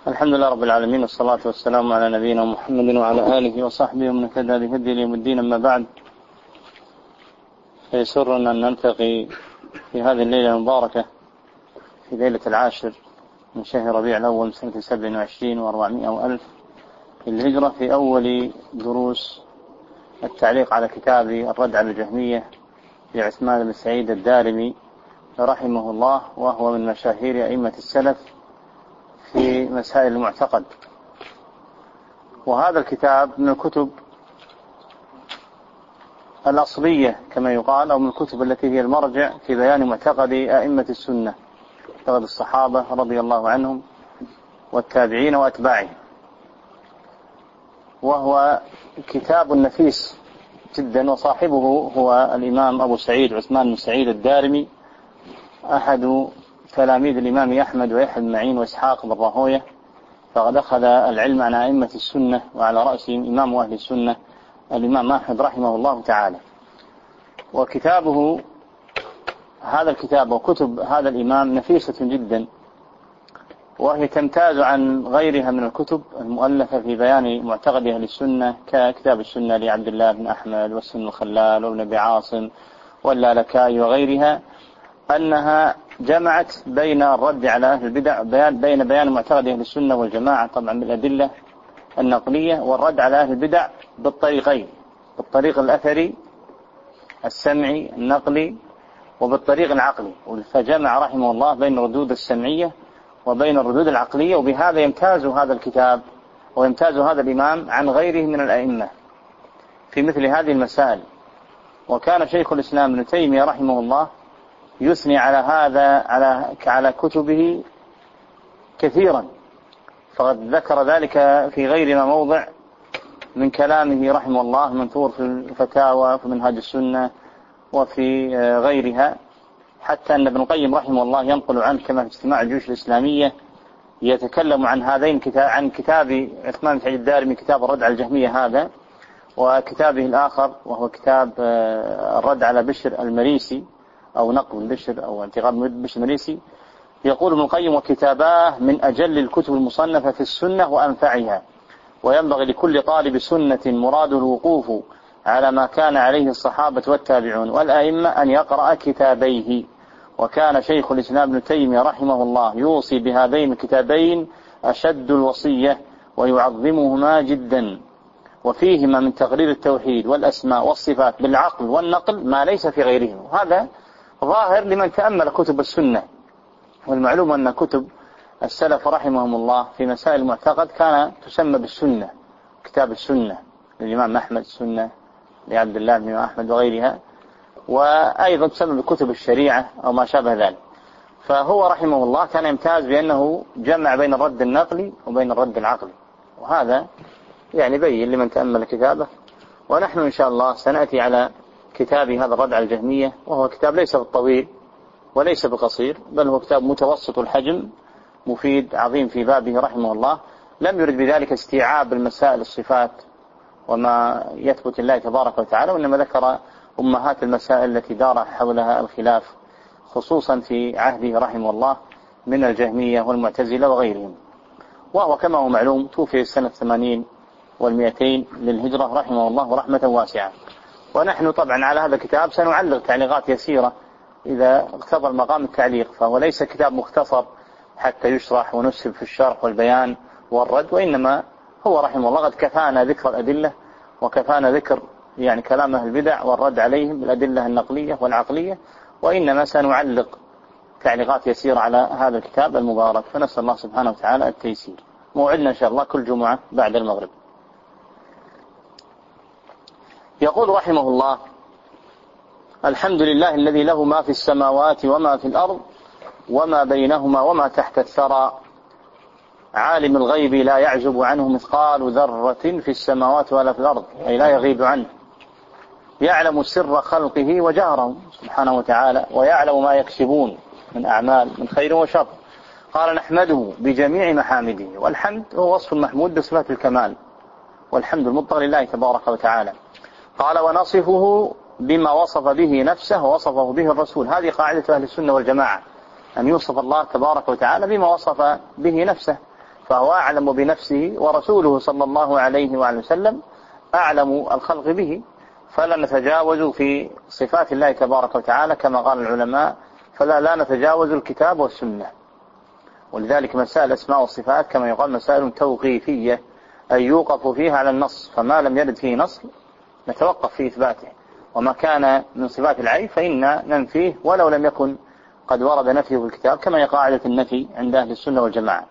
الحمد لله رب العالمين، والصلاة والسلام على نبينا محمد وعلى آله وصحبه ومن اهتدى بهديه إلى يوم الدين. أما بعد، فيسرنا أن نلتقي في هذه الليلة المباركة، في ليلة 10 من شهر ربيع الأول سنة 27 و400 وألف الهجرة، في أول دروس التعليق على كتاب الرد على الجهمية لعثمان بن سعيد الدارمي رحمه الله، وهو من مشاهير أئمة السلف في مسائل المعتقد. وهذا الكتاب من الكتب الأصلية كما يقال، أو من الكتب التي هي المرجع في بيان معتقد أئمة السنة، معتقد الصحابة رضي الله عنهم والتابعين وأتباعهم. وهو كتاب نفيس جدا، وصاحبه هو الإمام أبو سعيد عثمان بن سعيد الدارمي، أحد تلاميذ الإمام أحمد ويحيى بن معين وإسحاق بن راهويه، فقد أخذ العلم عن أئمة السنة، وعلى رأسهم إمام أهل السنة الإمام أحمد رحمه الله تعالى. وكتابه هذا الكتاب وكتب هذا الإمام نفيسة جدا، وهي تمتاز عن غيرها من الكتب المؤلفة في بيان معتقد أهل السنة، ككتاب السنة لعبد الله بن أحمد والسن الخلال وابن أبي عاصم واللالكائي وغيرها، أنها جمعت بين الرد على أهل البدع، بين بيان معتقد أهل السنة والجماعة طبعا بالأدلة النقلية، والرد على أهل البدع بالطريقين، بالطريق الأثري السمعي النقلي وبالطريق العقلي. فجمع رحمه الله بين الردود السمعية وبين الردود العقلية، وبهذا يمتاز هذا الكتاب ويمتاز هذا الإمام عن غيره من الأئمة في مثل هذه المسائل. وكان شيخ الإسلام ابن تيمية رحمه الله يثني على هذا على كتبه كثيرا، فقد ذكر ذلك في غير ما موضع من كلامه رحمه الله، منثور في الفتاوى في منهاج السنة وفي غيرها، حتى أن ابن القيم رحمه الله ينقل عنه كما في اجتماع الجيوش الإسلامية يتكلم عن هذين عن كتاب عثمان بن سعيد الدارمي، كتاب الرد على الجهمية هذا، وكتابه الآخر وهو كتاب الرد على بشر المريسي، أو نقل بشر أو انتقاد بشر المريسي. يقول ابن القيم: وكتاباه من أجل الكتب المصنفة في السنة وأنفعها، وينبغي لكل طالب سنة مراد الوقوف على ما كان عليه الصحابة والتابعون والأئمة أن يقرأ كتابيه. وكان شيخ الإسلام ابن تيمية رحمه الله يوصي بهذين الكتابين أشد الوصية ويعظمهما جدا، وفيهما من تقرير التوحيد والأسماء والصفات بالعقل والنقل ما ليس في غيرهم. وهذا ظاهر لمن تأمل كتب السنة. والمعلوم أن كتب السلف رحمهم الله في مسائل المعتقد كان تسمى بالسنة، كتاب السنة للإمام أحمد، السنة لعبد الله بن أحمد وغيرها، وأيضا تسمى بكتب الشريعة أو ما شابه ذلك. فهو رحمه الله كان يمتاز بأنه جمع بين الرد النقلي وبين الرد العقلي، وهذا يعني بين لمن تأمل كتابه. ونحن إن شاء الله سنأتي على كتاب هذا الرد على الجهمية، وهو كتاب ليس بالطويل وليس بقصير، بل هو كتاب متوسط الحجم مفيد عظيم في بابه رحمه الله. لم يرد بذلك استيعاب المسائل الصفات وما يثبت الله تبارك وتعالى، وإنما ذكر أمهات المسائل التي دار حولها الخلاف، خصوصا في عهده رحمه الله من الجهمية والمعتزلة وغيرهم. وهو كما هو معلوم توفي سنة 80 و200 للهجرة رحمه الله رحمة واسعة. ونحن طبعا على هذا الكتاب سنعلق تعليقات يسيرة إذا اقتضى المقام التعليق، فهو ليس كتاب مختصر حتى يشرح ونسهب في الشرح والبيان والرد، وإنما هو رحمه الله قد كفانا ذكر الأدلة، وكفانا ذكر يعني كلام أهل البدع والرد عليهم بالأدلة النقلية والعقلية، وإنما سنعلق تعليقات يسيرة على هذا الكتاب المبارك. فنسأل الله سبحانه وتعالى التيسير. موعدنا إن شاء الله كل جمعة بعد المغرب. يقول رحمه الله: الحمد لله الذي له ما في السماوات وما في الأرض وما بينهما وما تحت الثرى، عالم الغيب لا يعزب عنه مثقال ذرة في السماوات ولا في الأرض، أي لا يغيب عنه، يعلم سر خلقه وجهرهم سبحانه وتعالى، ويعلم ما يكسبون من أعمال من خير وشر. قال: نحمده بجميع محامده. والحمد هو وصف المحمود بصفات الكمال، والحمد المطلق لله تبارك وتعالى. قال: ونصفه بما وصف به نفسه ووصفه به الرسول. هذه قاعدة أهل السنة والجماعة، أن يوصف الله تبارك وتعالى بما وصف به نفسه، فهو أعلم بنفسه، ورسوله صلى الله عليه وآله وسلم أعلم الخلق به. فلا نتجاوز في صفات الله تبارك وتعالى كما قال العلماء، فلا نتجاوز الكتاب والسنة. ولذلك مسائل الأسماء والصفات كما يقال مسائل توقيفية، أي يوقف فيها على النص، فما لم يرد فيه نص نتوقف في إثباته، وما كان من صفات العيب فإن ننفيه ولو لم يكن قد ورد نفيه في الكتاب، كما هي قاعدة النفي عند أهل السنة والجماعة.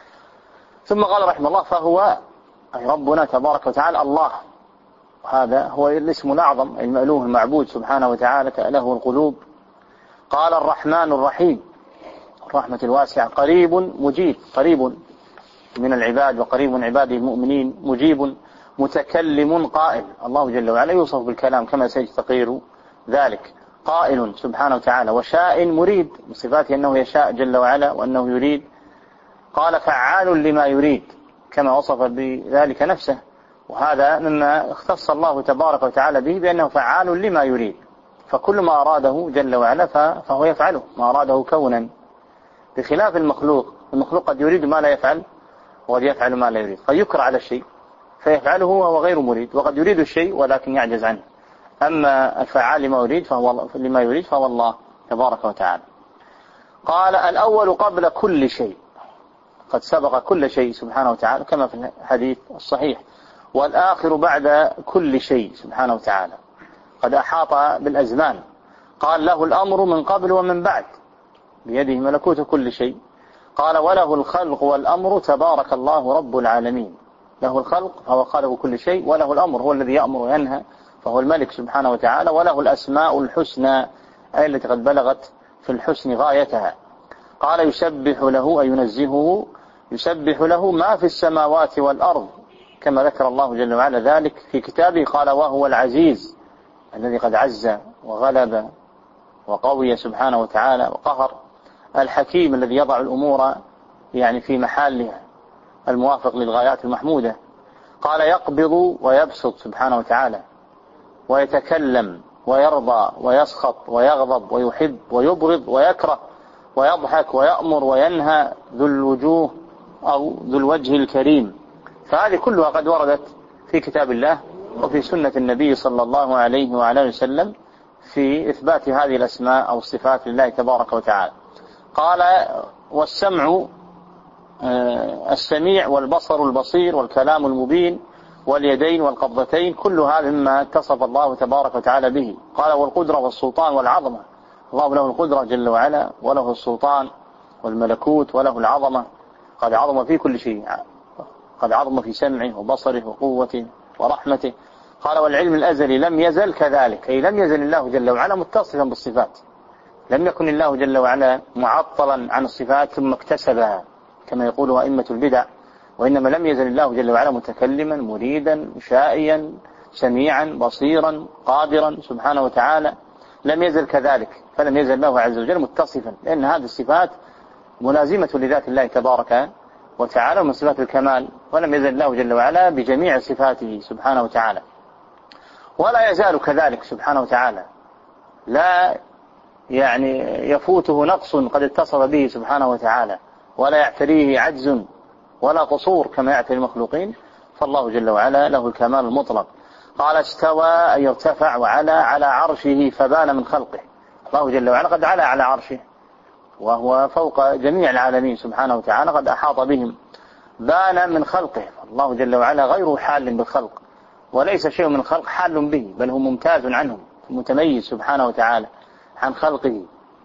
ثم قال رحمه الله: فهو أي ربنا تبارك وتعالى الله، هذا هو الاسم الأعظم المألوه المعبود سبحانه وتعالى له القلوب. قال: الرحمن الرحيم، الرحمة الواسعة، قريب مجيب، قريب من العباد وقريب من عباده المؤمنين، مجيب متكلم قائل. الله جل وعلا يوصف بالكلام كما سيستقير ذلك، قائل سبحانه وتعالى، وشاء مريد، من صفاته أنه يشاء جل وعلا وأنه يريد. قال: فعال لما يريد، كما وصف بذلك نفسه، وهذا مما اختص الله تبارك وتعالى به بأنه فعال لما يريد، فكل ما أراده جل وعلا فهو يفعله، ما أراده كونا، بخلاف المخلوق. المخلوق قد يريد ما لا يفعل، وقد يفعل ما لا يريد، قد يكره على الشيء فيفعله وهو غير مريد، وقد يريد الشيء ولكن يعجز عنه. أما الفعال لما يريد فهو الله تبارك وتعالى. قال: الأول قبل كل شيء، قد سبق كل شيء سبحانه وتعالى كما في الحديث الصحيح، والآخر بعد كل شيء سبحانه وتعالى، قد أحاط بالأزمان. قال: له الأمر من قبل ومن بعد، بيده ملكوت كل شيء. قال: وله الخلق والأمر، تبارك الله رب العالمين. له الخلق فهو خالق كل شيء، وله الأمر هو الذي يأمر وينهى، فهو الملك سبحانه وتعالى. وله الأسماء الحسنى، أي التي قد بلغت في الحسن غايتها. قال: يسبح له أي ينزهه، يسبح له ما في السماوات والأرض، كما ذكر الله جل وعلا ذلك في كتابه. قال: وهو العزيز الذي قد عز وغلب وقوي سبحانه وتعالى وقهر، الحكيم الذي يضع الأمور يعني في محلها، الموافق للغايات المحمودة. قال: يقبض ويبسط سبحانه وتعالى، ويتكلم ويرضى ويسخط ويغضب ويحب ويبغض ويكره ويضحك ويأمر وينهى، ذو الوجوه أو ذو الوجه الكريم. فهذه كلها قد وردت في كتاب الله وفي سنة النبي صلى الله عليه وعلى وسلم في إثبات هذه الأسماء أو الصفات لله تبارك وتعالى. قال: والسمع السميع، والبصر البصير، والكلام المبين، واليدين والقبضتين، كل هذا مما اتصف الله تبارك وتعالى به. قال: والقدرة والسلطان والعظمة، الله له القدرة جل وعلا، وله السلطان والملكوت، وله العظمة، قد عظم في كل شيء، قد عظم في سمعه وبصره وقوته ورحمته. قال: والعلم الأزلي لم يزل كذلك، أي لم يزل الله جل وعلا متصفا بالصفات، لم يكن الله جل وعلا معطلا عن الصفات ثم اكتسبها كما يقول أئمة البدع، وإنما لم يزل الله جل وعلا متكلما مريدا شائيا سميعا بصيرا قادرا سبحانه وتعالى، لم يزل كذلك. فلم يزل الله عز وجل متصفا، لأن هذه الصفات ملازمة لذات الله تبارك وتعالى ومن صفات الكمال، ولم يزل الله جل وعلا بجميع صفاته سبحانه وتعالى، ولا يزال كذلك سبحانه وتعالى، لا يعني يفوته نقص قد اتصف به سبحانه وتعالى، ولا يعتريه عجز ولا قصور كما يعتري المخلوقين، فالله جل وعلا له الكمال المطلق. قال: استوى أي ارتفع وعلى على عرشه فبان من خلقه، الله جل وعلا قد علا على عرشه وهو فوق جميع العالمين سبحانه وتعالى، قد أحاط بهم، بان من خلقه. الله جل وعلا غير حال بالخلق، وليس شيء من الخلق حال به، بل هو ممتاز عنهم، متميز سبحانه وتعالى عن خلقه،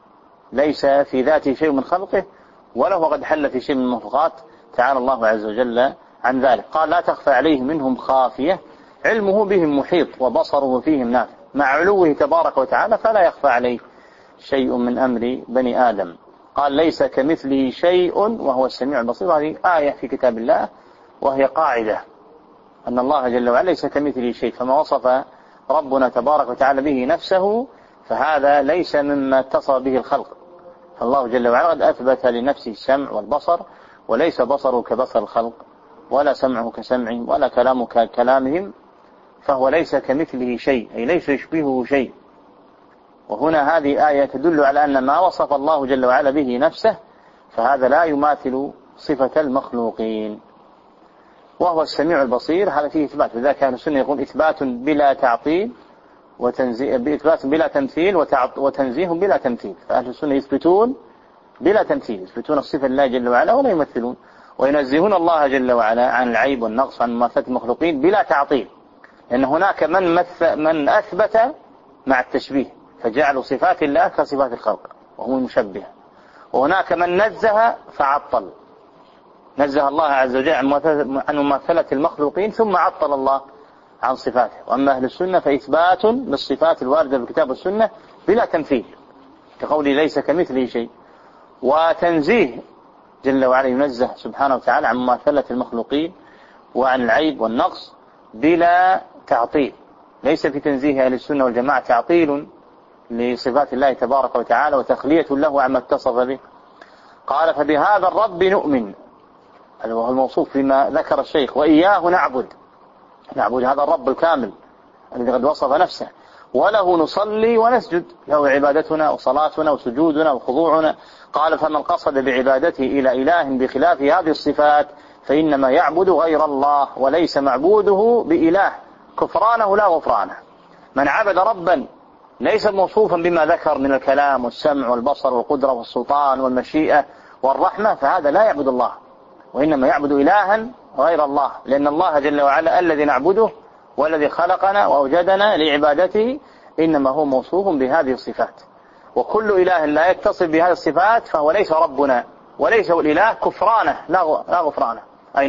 ليس في ذاته شيء من خلقه، ولا هو قد حل في شيء من المخلوقات، تعالى الله عز وجل عن ذلك. قال: لا تخفى عليه منهم خافية، علمه بهم محيط وبصره فيهم نافذ، مع علوه تبارك وتعالى فلا يخفى عليه شيء من أمر بني آدم. قال: ليس كمثله شيء وهو السميع البصير. هذه آية في كتاب الله، وهي قاعدة أن الله جل وعلا ليس كمثله شيء، فما وصف ربنا تبارك وتعالى به نفسه فهذا ليس مما اتصف به الخلق، فالله جل وعلا قد أثبت لنفسه السمع والبصر، وليس بصره كبصر الخلق، ولا سمعه كسمعهم، ولا كلامه ككلامهم، فهو ليس كمثله شيء، أي ليس يشبهه شيء. وهنا هذه آية تدل على أن ما وصف الله جل وعلا به نفسه فهذا لا يماثل صفة المخلوقين، وهو السميع البصير. هذا فيه إثبات، لذلك أهل السنة يقول إثبات بلا تعطيل إثبات بلا تمثيل وتنزيه بلا تمثيل. فأهل السنة يثبتون بلا تمثيل، يثبتون الصفة لله جل وعلا ولا يمثلون، وينزهون الله جل وعلا عن العيب والنقص عن مماثلة المخلوقين بلا تعطيل، لأن هناك من أثبت مع التشبيه فجعلوا صفات الله كصفات الخلق وهم المشبهة، وهناك من نزه فعطل، نزه الله عز وجل عن مماثلة المخلوقين ثم عطل الله عن صفاته. وأما أهل السنة فإثبات للصفات الواردة في الكتاب والسنة بلا تمثيل، كقوله ليس كمثله شيء، وتنزيه جل وعلا ينزه سبحانه وتعالى عن مماثلة المخلوقين وعن العيب والنقص بلا تعطيل. ليس في تنزيه أهل السنة والجماعة تعطيل لصفات الله تبارك وتعالى وتخلية له عما اتصف به. قال فبهذا الرب نؤمن، وهو الموصوف فيما ذكر الشيخ، وإياه نعبد هذا الرب الكامل الذي قد وصف نفسه، وله نصلي ونسجد، له عبادتنا وصلاتنا وسجودنا وخضوعنا. قال فمن قصد بعبادته إلى إله بخلاف هذه الصفات فإنما يعبد غير الله وليس معبوده بإله، كفرانه لا غفرانه. من عبد ربا ليس موصوفا بما ذكر من الكلام والسمع والبصر والقدرة والسلطان والمشيئة والرحمة فهذا لا يعبد الله، وإنما يعبد إلها غير الله، لأن الله جل وعلا الذي نعبده والذي خلقنا وأوجدنا لعبادته إنما هو موصوف بهذه الصفات. وكل إله لا يتصف بهذه الصفات فهو ليس ربنا وليس الإله، كفرانه لا غفرانه، أي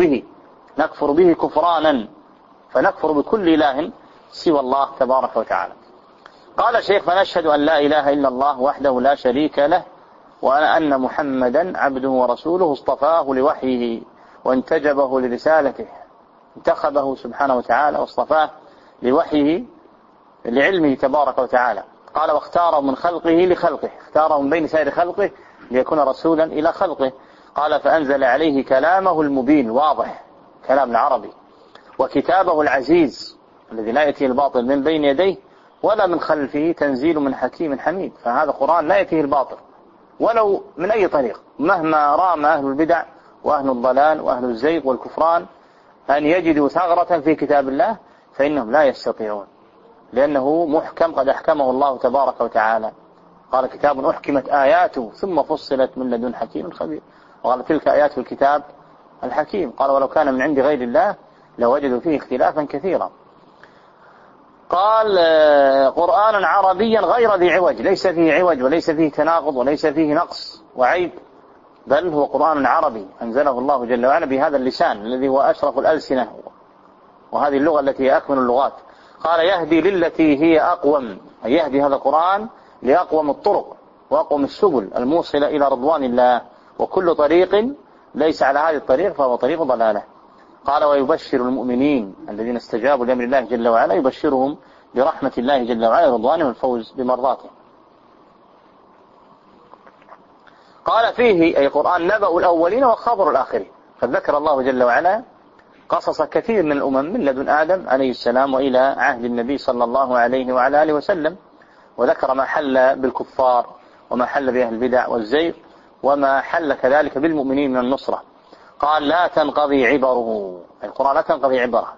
نكفر به كفرانا، فنكفر بكل إله سوى الله تبارك وتعالى. قال الشيخ فنشهد أن لا إله إلا الله وحده لا شريك له، وأن محمدا عبده ورسوله اصطفاه لوحيه وانتجبه لرسالته، انتخبه سبحانه وتعالى واصطفاه لوحيه لعلمه تبارك وتعالى. قال واختاره من خلقه لخلقه، اختاره من بين سائر خلقه ليكون رسولا إلى خلقه. قال فأنزل عليه كلامه المبين الواضح، كلام العربي، وكتابه العزيز الذي لا يأتيه الباطل من بين يديه ولا من خلفه، تنزيل من حكيم حميد. فهذا القرآن لا يأتيه الباطل ولو من أي طريق، مهما رام أهل البدع وأهل الضلال وأهل الزيغ والكفران أن يجدوا ثغرة في كتاب الله فإنهم لا يستطيعون، لأنه محكم قد أحكمه الله تبارك وتعالى. قال كتاب أحكمت آياته ثم فصلت من لدن حكيم خبير، وقال تلك آيات الكتاب الحكيم. قال ولو كان من عند غير الله لوجدوا فيه اختلافا كثيرا. قال قرآنا عربيا غير ذي عوج، ليس فيه عوج وليس فيه تناقض وليس فيه نقص وعيب، بل هو قرآن عربي أنزله الله جل وعلا بهذا اللسان الذي هو أشرف الألسنة وهذه اللغة التي هي أكمل اللغات. قال يهدي للتي هي أقوم، أي يهدي هذا القرآن لأقوم الطرق وأقوم السبل الموصلة إلى رضوان الله، وكل طريق ليس على هذه الطريق فهو طريق ضلالة. قال ويبشر المؤمنين الذين استجابوا لأمر الله جل وعلا، يبشرهم برحمة الله جل وعلا ورضوانه والفوز بمرضاته. قال فيه أي قرآن نبأ الأولين وخبر الآخرين، فذكر الله جل وعلا قصص كثير من الأمم من لدن آدم عليه السلام وإلى عهد النبي صلى الله عليه وعلى آله وسلم، وذكر ما حل بالكفار وما حل بأهل البدع والزيغ وما حل كذلك بالمؤمنين من النصرة. قال لا تنقضي عبره، القرآن لا تنقضي عبره،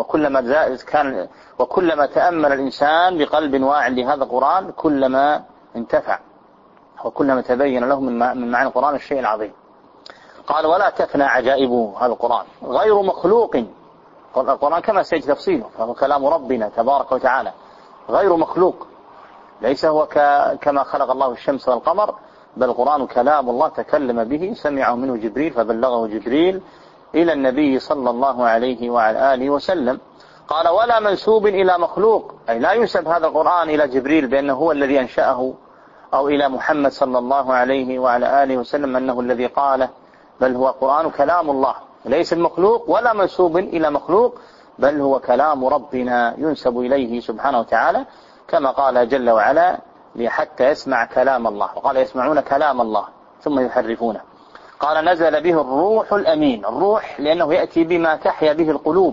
وكلما تأمل الإنسان بقلب واعٍ لهذا القرآن كلما انتفع وكلما تبين له من معنى القرآن الشيء العظيم. قال ولا تفنى عجائبه، هذا القرآن غير مخلوق، القرآن كما سيجي تفصيله فهو كلام ربنا تبارك وتعالى غير مخلوق، ليس هو كما خلق الله الشمس والقمر، بل القرآن كلام الله تكلم به، سمعه منه جبريل فبلغه جبريل إلى النبي صلى الله عليه وعلى آله وسلم. قال ولا منسوب إلى مخلوق، أي لا ينسب هذا القرآن إلى جبريل بأنه هو الذي أنشأه، أو إلى محمد صلى الله عليه وعلى آله وسلم أنه الذي قاله، بل هو قرآن كلام الله ليس المخلوق، ولا منسوب إلى مخلوق، بل هو كلام ربنا ينسب إليه سبحانه وتعالى، كما قال جل وعلا حتى يسمع كلام الله، وقال يسمعون كلام الله ثم يحرفونه. قال نزل به الروح الأمين، الروح لأنه يأتي بما تحيا به القلوب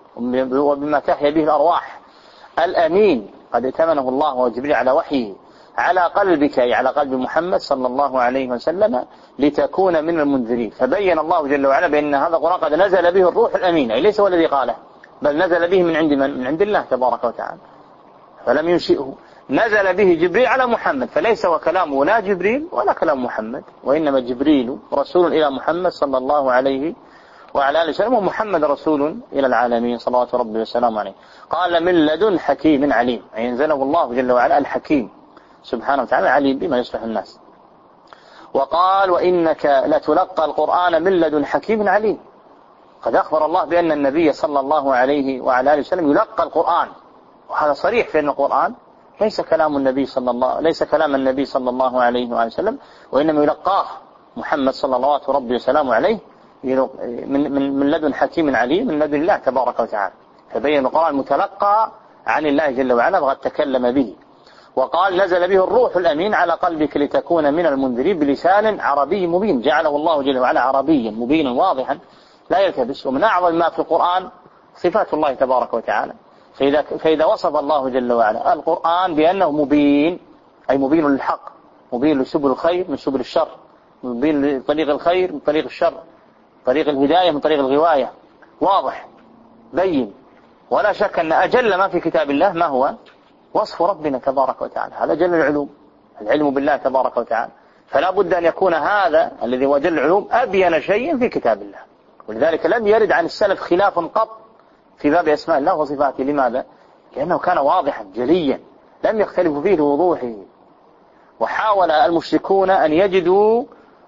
وبما تحيا به الأرواح، الأمين قد ائتمنه الله وجبريل على وحيه على قلبك أي على قلب محمد صلى الله عليه وسلم لتكون من المنذرين. فبين الله جل وعلا بأن هذا القرآن قد نزل به الروح الأمين، أي ليس هو الذي قاله، بل نزل به من عند من؟ من عند الله تبارك وتعالى، فلم ينشئه. نزل به جبريل على محمد، فليس وكلامه لا جبريل ولا كلام محمد، وإنما جبريل رسول إلى محمد صلى الله عليه وعلى آله وسلم، ومحمد رسول إلى العالمين صلوات ربي وسلامه عليه. قال من لدن حكيم عليم، أي أنزله الله جل وعلا الحكيم سبحانه وتعالى عليم بما يصلح الناس. وقال وإنك لتلقى القرآن من لدن حكيم عليم. قد أخبر الله بأن النبي صلى الله عليه وعلى آله وسلم يلقى القرآن، وهذا صريح في أن القرآن ليس كلام النبي صلى الله عليه وآله وسلم، وإنما يلقاه محمد صلى الله عليه ربي وسلامه عليه من لدن حكيم عليم، من لدن الله تبارك وتعالى. فبين القرآن متلقى عن الله جل وعلا وقد تكلم به. وقال نزل به الروح الأمين على قلبك لتكون من المنذرين بلسان عربي مبين، جعله الله جل وعلا عربيا مبينا واضحا لا يلتبس. ومن أعظم ما في القرآن صفات الله تبارك وتعالى، فإذا وصف الله جل وعلا القرآن بأنه مبين، أي مبين للحق، مبين لسبل الخير من سبل الشر، مبين لطريق الخير من طريق الشر، طريق الهداية من طريق الغواية، واضح بين. ولا شك أن أجل ما في كتاب الله ما هو؟ وصف ربنا تبارك وتعالى، هذا جل العلوم، العلم بالله تبارك وتعالى. فلا بد أن يكون هذا الذي هو جل العلوم أبين شيء في كتاب الله. ولذلك لم يرد عن السلف خلاف قط في باب أسماء الله وصفاته. لماذا؟ لأنه كان واضحا جليا لم يختلفوا فيه لوضوحه. وحاول المشركون أن يجدوا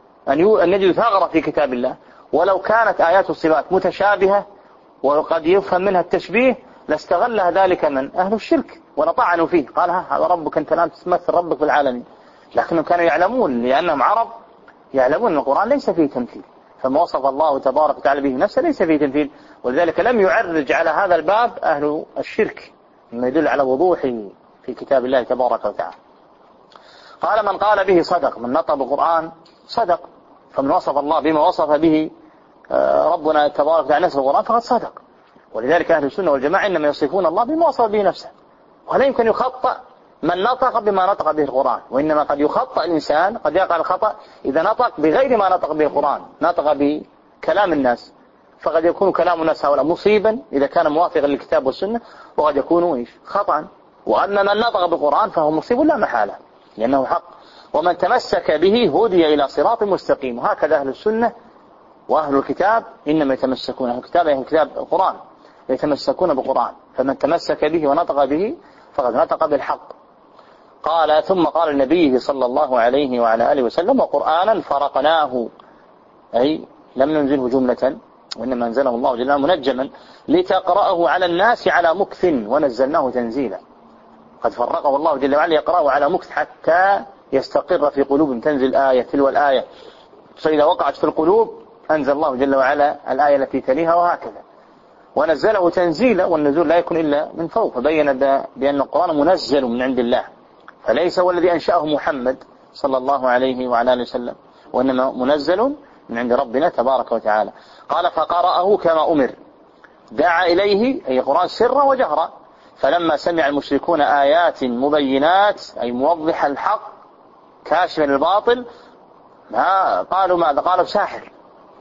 ثغرة في كتاب الله، ولو كانت آيات الصفات متشابهة وقد يفهم منها التشبيه لاستغلها ذلك من أهل الشرك ولطعنوا فيه، قال هذا ربك أنت الآن تمثل ربك بالعالمين. لكنهم كانوا يعلمون، لأنهم عرب يعلمون أن القرآن ليس فيه تمثيل، فما وصف الله تبارك وتعالى به نفسه ليس فيه تمثيل. ولذلك لم يعرج على هذا الباب أهل الشرك، مما يدل على وضوحه في كتاب الله تبارك وتعالى. قال من قال به صدق، من نطق بالقرآن صدق، فمن وصف الله بما وصف به ربنا تبارك وتعالى نفسه القرآن فقد صدق. ولذلك أهل السنة والجماعة إنما يصفون الله بما وصف به نفسه، ولا يمكن يخطأ من نطق بما نطق به القرآن. وإنما قد يخطأ الإنسان، قد يقع الخطأ إذا نطق بغير ما نطق به القرآن، نطق بكلام الناس، فقد يكون كلام الناس هؤلاء مصيبا إذا كان موافقا للكتاب والسنة، وقد يكون خطأ. وأما من نطق بالقرآن فهو مصيب لا محالة لأنه حق. ومن تمسك به هدي إلى صراط مستقيم. وهكذا أهل السنة وأهل الكتاب إنما يتمسكون، أهل الكتاب القرآن يتمسكون بالقرآن، فمن تمسك به ونطق به فقد نطق بالحق. قال ثم قال النبي صلى الله عليه وعلى آله وسلم وقرآنا فرقناه، أي لم ننزله جملة، وإنما أنزله الله جل وعلا منجما لتقرأه على الناس على مكث ونزلناه تنزيلا. قد فرقه الله جل وعلا يقرأه على مكث حتى يستقر في قلوبهم، تنزل آية تلو الآية، فإذا وقعت في القلوب أنزل الله جل وعلا الآية التي تليها، وهكذا. ونزله تنزيلا، والنزول لا يكون إلا من فوق، فبين بأن القرآن منزل من عند الله، فليس هو الذي أنشأه محمد صلى الله عليه وعلى آله وسلم، وإنما منزل من عند ربنا تبارك وتعالى. قال فقرأه كما أمر، دعا إليه أي قرآن سرا وجهرا. فلما سمع المشركون آيات مبينات أي موضح الحق كاشفا للباطل، قالوا ماذا؟ قالوا ساحر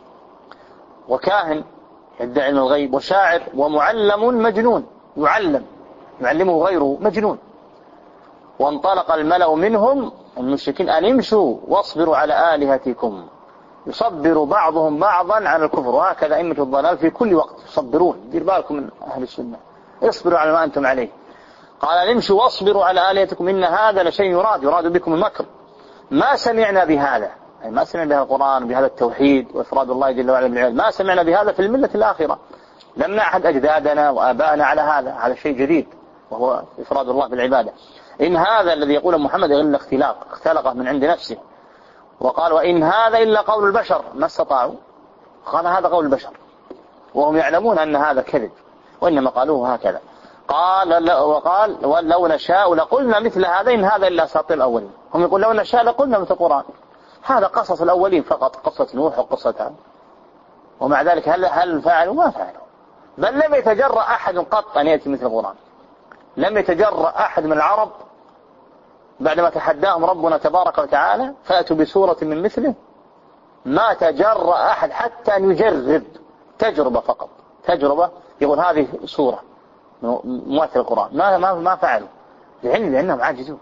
وكاهن يدعي علم الغيب وشاعر ومعلم مجنون، يعلمه غيره مجنون. وانطلق الملأ منهم المشركين أن امشوا واصبروا على آلهتكم، يصبر بعضهم بعضا على الكفر. وهكذا أئمة الضلال في كل وقت يصبرون. دير بالكم من أهل السنة، اصبروا على ما أنتم عليه. قال امشوا واصبروا على آلهتكم إن هذا لشيء يراد بكم المكر، ما سمعنا بهذا، أي ما سمعنا بهذا القرآن بهذا التوحيد وإفراد الله جل وعلا بالعبادة، ما سمعنا بهذا في الملة الآخرة، لم نعهد أجدادنا وآبائنا على هذا شيء جديد وهو إفراد الله بالعبادة. إن هذا الذي يقول محمد إلا اختلقه من عند نفسه. وقال وإن هذا إلا قول البشر ما استطاعوا، قال هذا قول البشر وهم يعلمون أن هذا كذب، وإنما قالوه هكذا. وقال لو نشاء لقلنا مثل هذا إن هذا إلا أساطير الأولين. هم يقول لو نشاء لقلنا مثل القرآن، هذا قصص الأولين فقط، قصة نوح وقصة عاد. ومع ذلك هل فعلوا؟ ما فعلوا. بل لم يتجرأ أحد قط أن يأتي مثل القرآن، لم يتجرأ أحد من العرب بعدما تحداهم ربنا تبارك وتعالى فأتوا بسورة من مثله، ما تجرأ أحد حتى أن يجرب، تجربة فقط، تجربة يقول هذه سورة مماثل القرآن، ما فعلوا لأنهم عاجزون.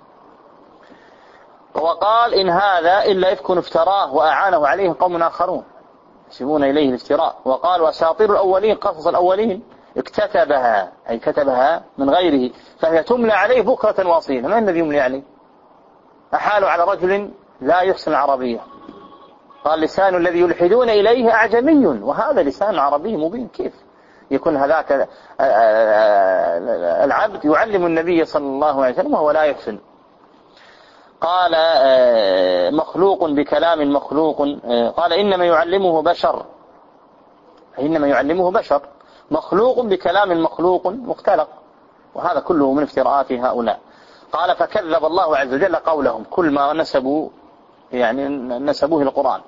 وقال إن هذا إلا إفك افتراه وأعانه عليه قوم آخرون يسمون إليه الافتراء. وقال وأساطير الأولين قصص الأولين اكتتبها، أي كتبها من غيره، فهي تملى عليه بكرة واصيلا. ما الذي يملي عليه؟ أحال على رجل لا يحسن العربية. قال لسان الذي يلحدون إليه أعجمي وهذا لسان عربي مبين. كيف يكون هذاك العبد يعلم النبي صلى الله عليه وسلم وهو لا يحسن؟ قال مخلوق بكلام مخلوق. قال إنما يعلمه بشر، إنما يعلمه بشر، مخلوق بكلام مخلوق مختلق، وهذا كله من افتراءات هؤلاء. قال فكذب الله عز وجل قولهم، كل ما نسبوا يعني نسبوه القرآن،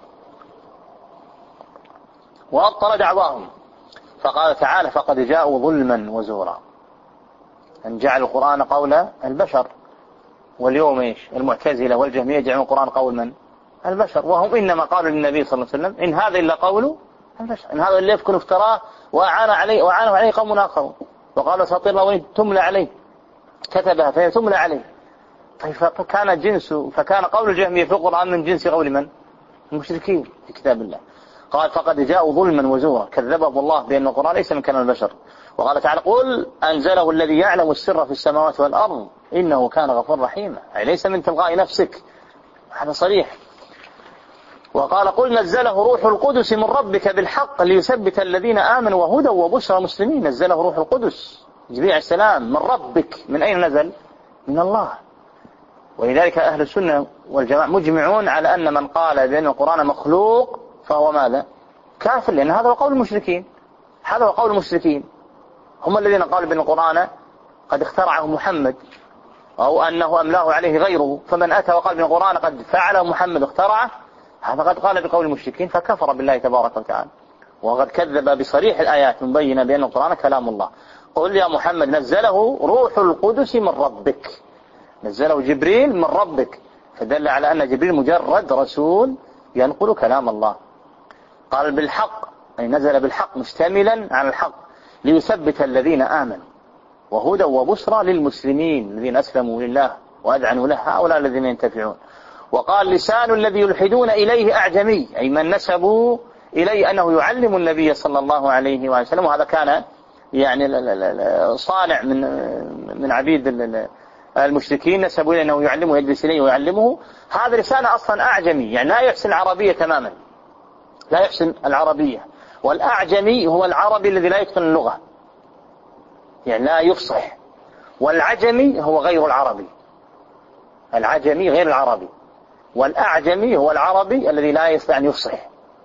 وأبطل دعواهم. فقال تعالى فقد جاءوا ظلما وزورا، أن جعل القرآن قول البشر. واليوم إيش المعتزلة والجهمية يجعلون القرآن قول من؟ البشر، وهم إنما قالوا للنبي صلى الله عليه وسلم إن هذا إلا قول البشر، إن هذا اللي يفكن افتراه وأعانوا عليه قوم آخرون. وقالوا أساطير الأولين تملى عليه، كتبها فهي تملى عليه. طيب فكان قول الجهمية في القرآن من جنس قول من؟ المشركين في كتاب الله. قال فقد جاءوا ظلما وزورا، كذبهم الله بأن القرآن ليس من كلام البشر. وقال تعالى قل أنزله الذي يعلم السر في السماوات والأرض إنه كان غفورا رحيما، أي ليس من تلقاء نفسك، هذا صريح. وقال قل نزله روح القدس من ربك بالحق ليثبت الذين آمنوا وهدى وبشرى مسلمين. نزله روح القدس جبريل عليه السلام من ربك، من أين نزل؟ من الله. ولذلك أهل السنة والجماعة مجمعون على أن من قال بأن القرآن مخلوق فهو ماذا؟ كافر، لأن هذا هو قول المشركين، هذا هو قول المشركين، هم الذين قالوا بأن القرآن قد اخترعه محمد أو أنه أملاه عليه غيره. فمن أتى وقال بأن القرآن قد فعله محمد اخترعه، هذا قد قال بقول المشركين فكفر بالله تبارك وتعالى، وقد كذب بصريح الآيات مبينة بأن القرآن كلام الله. قل يا محمد نزله روح القدس من ربك، نزله جبريل من ربك، فدل على أن جبريل مجرد رسول ينقل كلام الله. قال بالحق، أي نزل بالحق مشتملا على الحق ليثبت الذين آمنوا وهدى وبشرى للمسلمين الذين أسلموا لله وأذعنوا له، هؤلاء الذين ينتفعون. وقال لسان الذي يلحدون إليه أعجمي، أي من نسبوا إليه أنه يعلم النبي صلى الله عليه وسلم، وهذا كان يعني صانع من عبيد المشركين، نسبوا إليه أنه يعلمه يجلس إليه ويعلمه. هذا لسان أصلا أعجمي، يعني لا يحسن العربية تماما، لا يحسن العربية. والأعجمي هو العربي الذي لا يتقن اللغة، يعني لا يفصح. والعجمي هو غير العربي، العجمي غير العربي، والأعجمي هو العربي الذي لا يستطيع أن يفصح.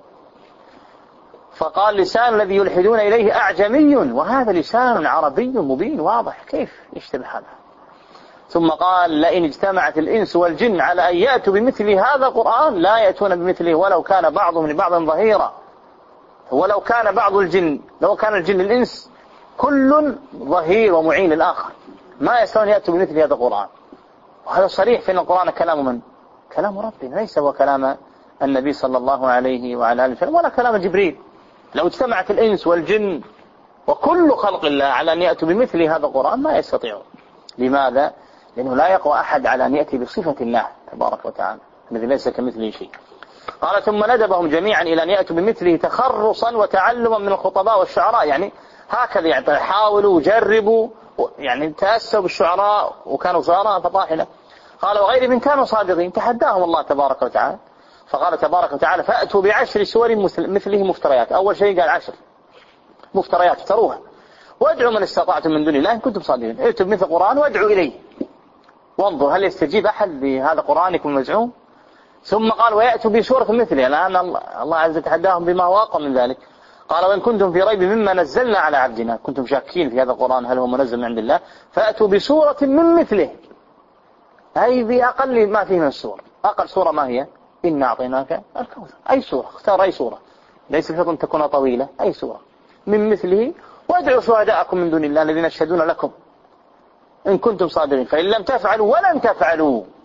فقال لسان الذي يلحدون إليه أعجمي، وهذا لسان عربي مبين واضح، كيف يشتبه هذا؟ ثم قال لئن اجتمعت الإنس والجن على أن يأتوا بمثل هذا القرآن لا يأتون بمثله ولو كان بعضهم لبعض ظهيرا. ولو كان بعض الجن، لو كان الجن الإنس كل ظهير ومعين الآخر، ما يستطيعون يأتوا بمثل هذا القرآن. وهذا صريح في أن القرآن كلام من؟ كلام ربنا، ليس هو كلام النبي صلى الله عليه وعلى آله وسلم ولا كلام جبريل. لو اجتمعت الإنس والجن وكل خلق الله على أن يأتوا بمثل هذا القرآن ما يستطيعون. لماذا؟ لأنه لا يقوى أحد على أن يأتي بصفة الله تبارك وتعالى الذي ليس كمثله شيء. قال ثم ندبهم جميعا إلى أن يأتوا بمثله تخرصا وتعلما من الخطباء والشعراء، يعني هكذا يعني حاولوا وجربوا، يعني تأسوا بالشعراء وكانوا شعراء فطاحنة. قال وغير من كانوا صادقين، تحداهم الله تبارك وتعالى. فقال تبارك وتعالى فأتوا بعشر سور مثله مفتريات. أول شيء قال 10 مفتريات افتروها، وادعوا من استطعتم من دون الله إن كنتم صادقين، ائتوا بمثل القرآن وادعوا إليه وانظر هل يستجيب أحد لهذا قرآنكم المزعوم. ثم قال ويأتوا بسورة مثله، الآن الله عز وجل تحداهم بما هو أقوى من ذلك. قال وإن كنتم في ريب مما نزلنا على عبدنا، كنتم شاكين في هذا القرآن هل هو منزل من عند الله، فأتوا بسورة من مثله، أي بأقل ما فيه من السور. أقل سورة ما هي؟ إنا أعطيناك الكوثر، أي سورة، اختار أي سورة، ليس بشرط أن تكون طويلة، أي سورة من مثله، وادعوا شهداءكم من دون الله الذين يشهدون لكم إن كنتم صادقين، فإن لم تفعلوا ولن تفعلوا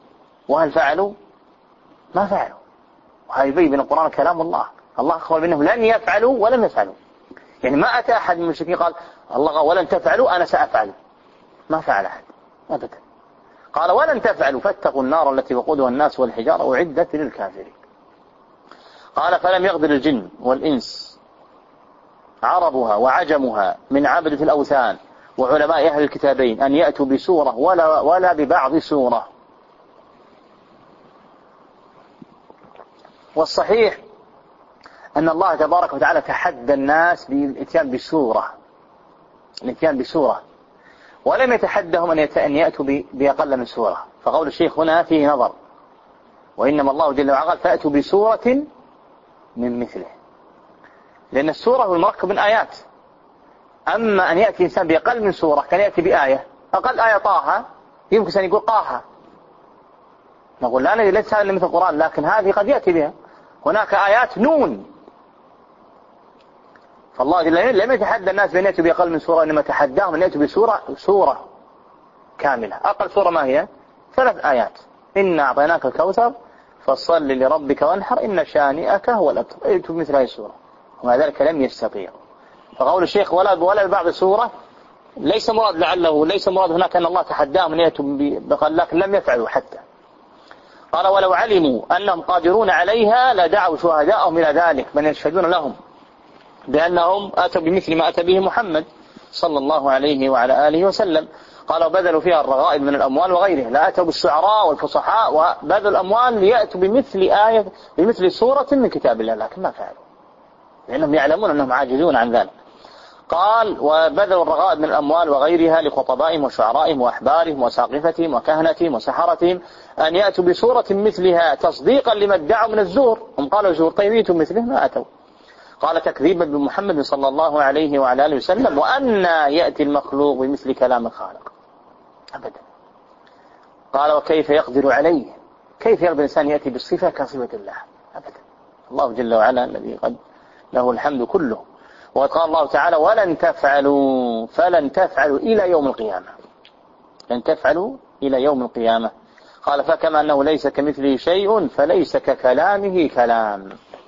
وهل فعلوا؟ ما فعلوا. وهذا يبين بأن القرآن كلام الله. الله أخبر بأنهم لن يفعلوا ولم يفعلوا. يعني ما أتى أحد من المشركين قال الله ولن تفعلوا أنا سأفعل، ما فعل أحد أبدا. قال ولن تفعلوا فاتقوا النار التي وقودها الناس والحجارة أعدت للكافرين. قال فلم يغدر الجن والإنس عربها وعجمها من عبدة الأوثان وعلماء أهل الكتابين أن يأتوا بسورة ولا ببعض سورة. والصحيح أن الله تبارك وتعالى تحدى الناس بالإتيان بسورة، ولم يتحدهم أن يأتوا بأقل من سورة. فقول الشيخ هنا فيه نظر، وإنما الله جل وعلا فأتوا بسورة من مثله، لأن السورة هو المركب من آيات. أما أن يأتي إنسان بأقل من سورة كان يأتي بآية، أقل آية طه يمكن أن يقول طه، نقول لا ليس هذا مثل القرآن، لكن هذه قد يأتي بها. هناك آيات نون. فالله جل وعلا لم يتحدى الناس بأن يأتوا بأقل من سورة، إنما تحداهم أن يأتوا بسورة كاملة. أقل سورة ما هي؟ 3 آيات. إنا أعطيناك الكوثر فصل لربك وانحر إن شانئك هو الأبتر. ائتوا بمثل هذه السورة، ومع ذلك لم يستطيعوا. فقول الشيخ ولا بعض السورة ليس مراد، لعله ليس مراد هناك أن الله تحداهم أن يأتوا بقال، لكن لم يفعلوا حتى. قال ولو علموا أنهم قادرون عليها لدعوا شهداءهم إلى ذلك من يشهدون لهم بأنهم أتوا بمثل ما أتى به محمد صلى الله عليه وعلى آله وسلم. قالوا بذلوا فيها الرغائب من الأموال وغيرها، لا أتوا بالشعراء والفصحاء وبذلوا الأموال ليأتوا بمثل سورة من كتاب الله، لكن ما فعلوا لأنهم يعلمون أنهم عاجزون عن ذلك. قال وبذلوا الرغائب من الأموال وغيرها لخطبائهم وشعرائهم وأحبارهم وساقفتهم وكهنتهم وسحرتهم أن يأتوا بسورة مثلها تصديقا لما ادعوا من الزور. هم قالوا زور، طيب يأتوا مثله، ما أتوا. قال تكذيبا بمحمد صلى الله عليه وعلى آله وسلم، وأن يأتي المخلوق بمثل كلام الخالق أبدا. قال وكيف يقدر عليه؟ كيف يقدر الإنسان يأتي بالصفة كصفة الله؟ أبدا. الله جل وعلا الذي قد له الحمد كله. وقال الله تعالى ولن تفعلوا فلن تفعلوا إلى يوم القيامة، لن تفعلوا إلى يوم القيامة. قال فكما أنه ليس كمثله شيء فليس ككلامه كلام،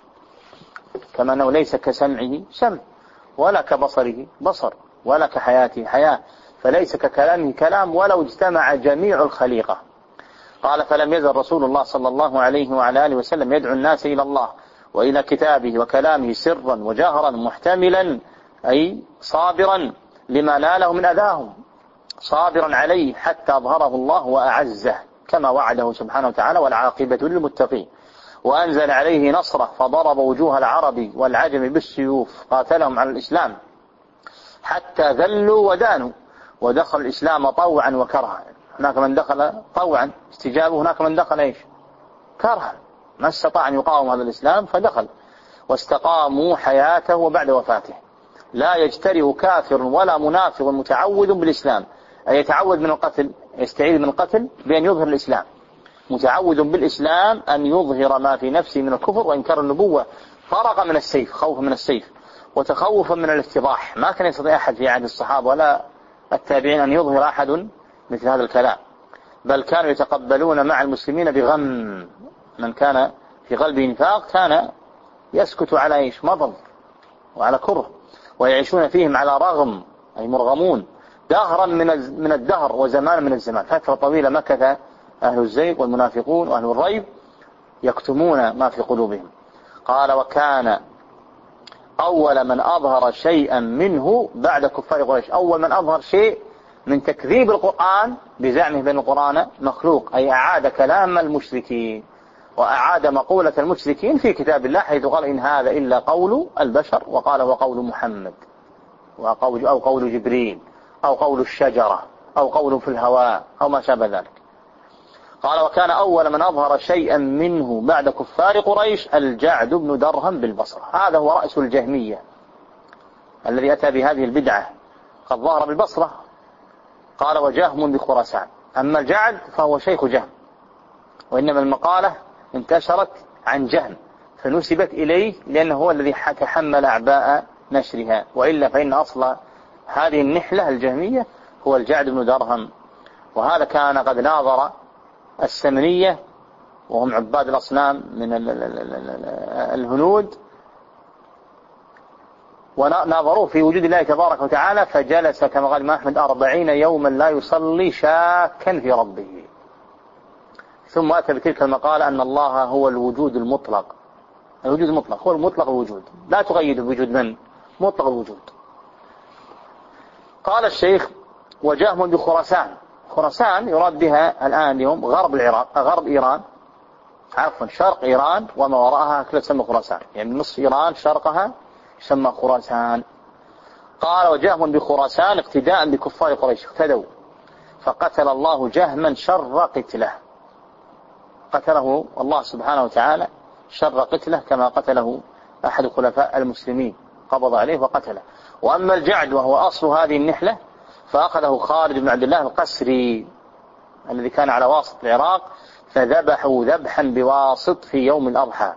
كما أنه ليس كسمعه سمع ولا كبصره بصر ولا كحياته حياة، فليس ككلامه كلام ولو اجتمع جميع الخليقة. قال فلم يزل رسول الله صلى الله عليه وعلى آله وسلم يدعو الناس إلى الله وإلى كتابه وكلامه سرا وجهرا محتملا، أي صابرا لما ناله من أذاهم، صابرا عليه حتى أظهره الله وأعزه كما وعده سبحانه وتعالى والعاقبة للمتقين. وأنزل عليه نصره فضرب وجوه العرب والعجم بالسيوف قاتلهم على الإسلام حتى ذلوا ودانوا ودخل الإسلام طوعا وكرها. هناك من دخل طوعا استجابه، هناك من دخل إيش؟ كرها، ما استطاع أن يقاوم هذا الإسلام فدخل، واستقاموا حياته وبعد وفاته. لا يجترئ كافر ولا منافق متعوذ بالإسلام، أي يتعوذ من القتل، يستعيذ من القتل بأن يظهر الإسلام، متعوذ بالإسلام أن يظهر ما في نفسه من الكفر وإنكار النبوة، فرق من السيف، خوفا من السيف وتخوفا من الافتضاح. ما كان يستطيع أحد في عهد الصحابة ولا التابعين أن يظهر أحد مثل هذا الكلام، بل كانوا يتقبلون مع المسلمين بغم. من كان في قلبه نفاق كان يسكت على إيش؟ مضض وعلى كره، ويعيشون فيهم على رغم، أي مرغمون دهرا من الدهر وزمان من الزمان. فترة طويلة مكث أهل الزيغ والمنافقون وأهل الريب يكتمون ما في قلوبهم. قال وكان أول من أظهر شيئا منه بعد كفار قريش، أول من أظهر شيء من تكذيب القرآن بزعمه بأن القرآن مخلوق، أي أعاد كلام المشركين وأعاد مقولة المشركين في كتاب الله، حيث قال إن هذا إلا قول البشر، وقال هو قول محمد أو قول جبريل أو قول الشجرة أو قول في الهواء أو ما شابه ذلك. قال وكان أول من أظهر شيئا منه بعد كفار قريش الجعد بن درهم بالبصرة، هذا هو رأس الجهمية الذي أتى بهذه البدعة، قد ظهر بالبصرة. قال وجهم بخراسان. أما الجعد فهو شيخ جهم، وإنما المقالة انتشرت عن جهم فنسبت إليه لأنه هو الذي تحمل أعباء نشرها، وإلا فإن أصل هذه النحلة الجهمية هو الجعد بن درهم. وهذا كان قد ناظر السمنية وهم عباد الأصنام من الهنود، وناظروه في وجود الله تبارك وتعالى، فجلس كما قال الإمام أحمد 40 يوما لا يصلي شاكا في ربه. ثم أتى بتلك المقالة أن الله هو الوجود المطلق. الوجود المطلق هو المطلق الوجود، لا تقيد بوجود من، مطلق الوجود. قال الشيخ: وجهم بخراسان. خراسان يراد بها الآن اليوم غرب العراق، غرب إيران، عفوا شرق إيران وما وراءها كلها تسمى خراسان، يعني نصف إيران شرقها يسمى خراسان. قال: وجهم بخراسان اقتداء بكفار قريش، اقتدوا، فقتل الله جهما شر قتله، قتله الله سبحانه وتعالى شر قتله كما قتله أحد خلفاء المسلمين، قبض عليه وقتله. وأما الجعد وهو أصل هذه النحلة فأخذه خالد بن عبد الله القسري الذي كان على واسط العراق، فذبحوا ذبحا بواسط في يوم الأضحى